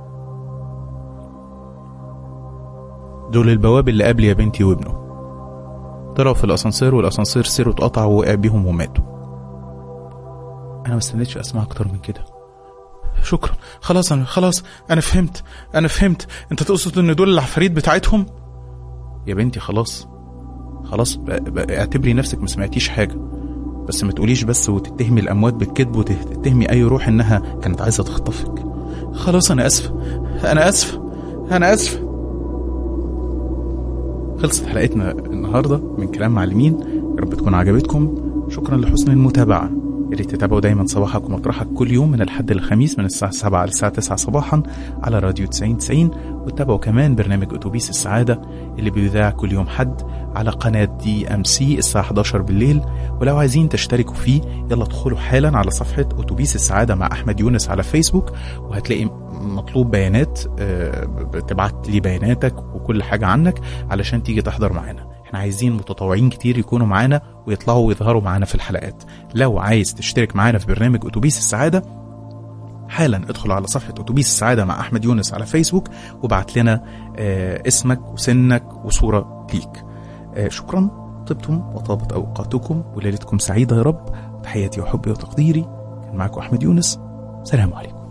C: دول البواب اللي قبل يا بنتي وابنه، طلعوا في الاسانسير والاسانسير سيره اتقطع ووقع بيهم وماتوا. انا ما استنيتش اسمع اكتر من كده. شكرا، خلاص انا فهمت. انت تقصد ان دول العفاريت بتاعتهم؟ يا بنتي خلاص اعتبري نفسك ما سمعتيش حاجه، بس ما تقوليش بس وتتهمي الاموات بالكذب وتتهمي اي روح انها كانت عايزه تخطفك. خلاص انا اسفه. خلصت حلقتنا النهارده من كلام معلمين، يا رب تكون عجبتكم. شكرا لحسن المتابعه. يا ريت تتابعوا دايما صباحك ومطرحك كل يوم من الحد للخميس من الساعه 7 للساعه 9 صباحا على راديو 90. وتابعوا كمان برنامج اتوبيس السعاده اللي بيذاع كل يوم حد على قناه DMC الساعه 11 بالليل. ولو عايزين تشتركوا فيه يلا ادخلوا حالا على صفحه اتوبيس السعاده مع احمد يونس على فيسبوك، وهتلاقي مطلوب بيانات، تبعت لي بياناتك وكل حاجه عنك علشان تيجي تحضر معانا. احنا عايزين متطوعين كتير يكونوا معانا ويطلعوا ويظهروا معانا في الحلقات. لو عايز تشترك معانا في برنامج اتوبيس السعاده حالا ادخل على صفحه اتوبيس السعاده مع احمد يونس على فيسبوك وبعت لنا اسمك وسنك وصوره ليك. شكرا، طبتم وطابت اوقاتكم وليلتكم سعيده يا رب. تحياتي وحبي وتقديري، كان معكم احمد يونس. سلام عليكم.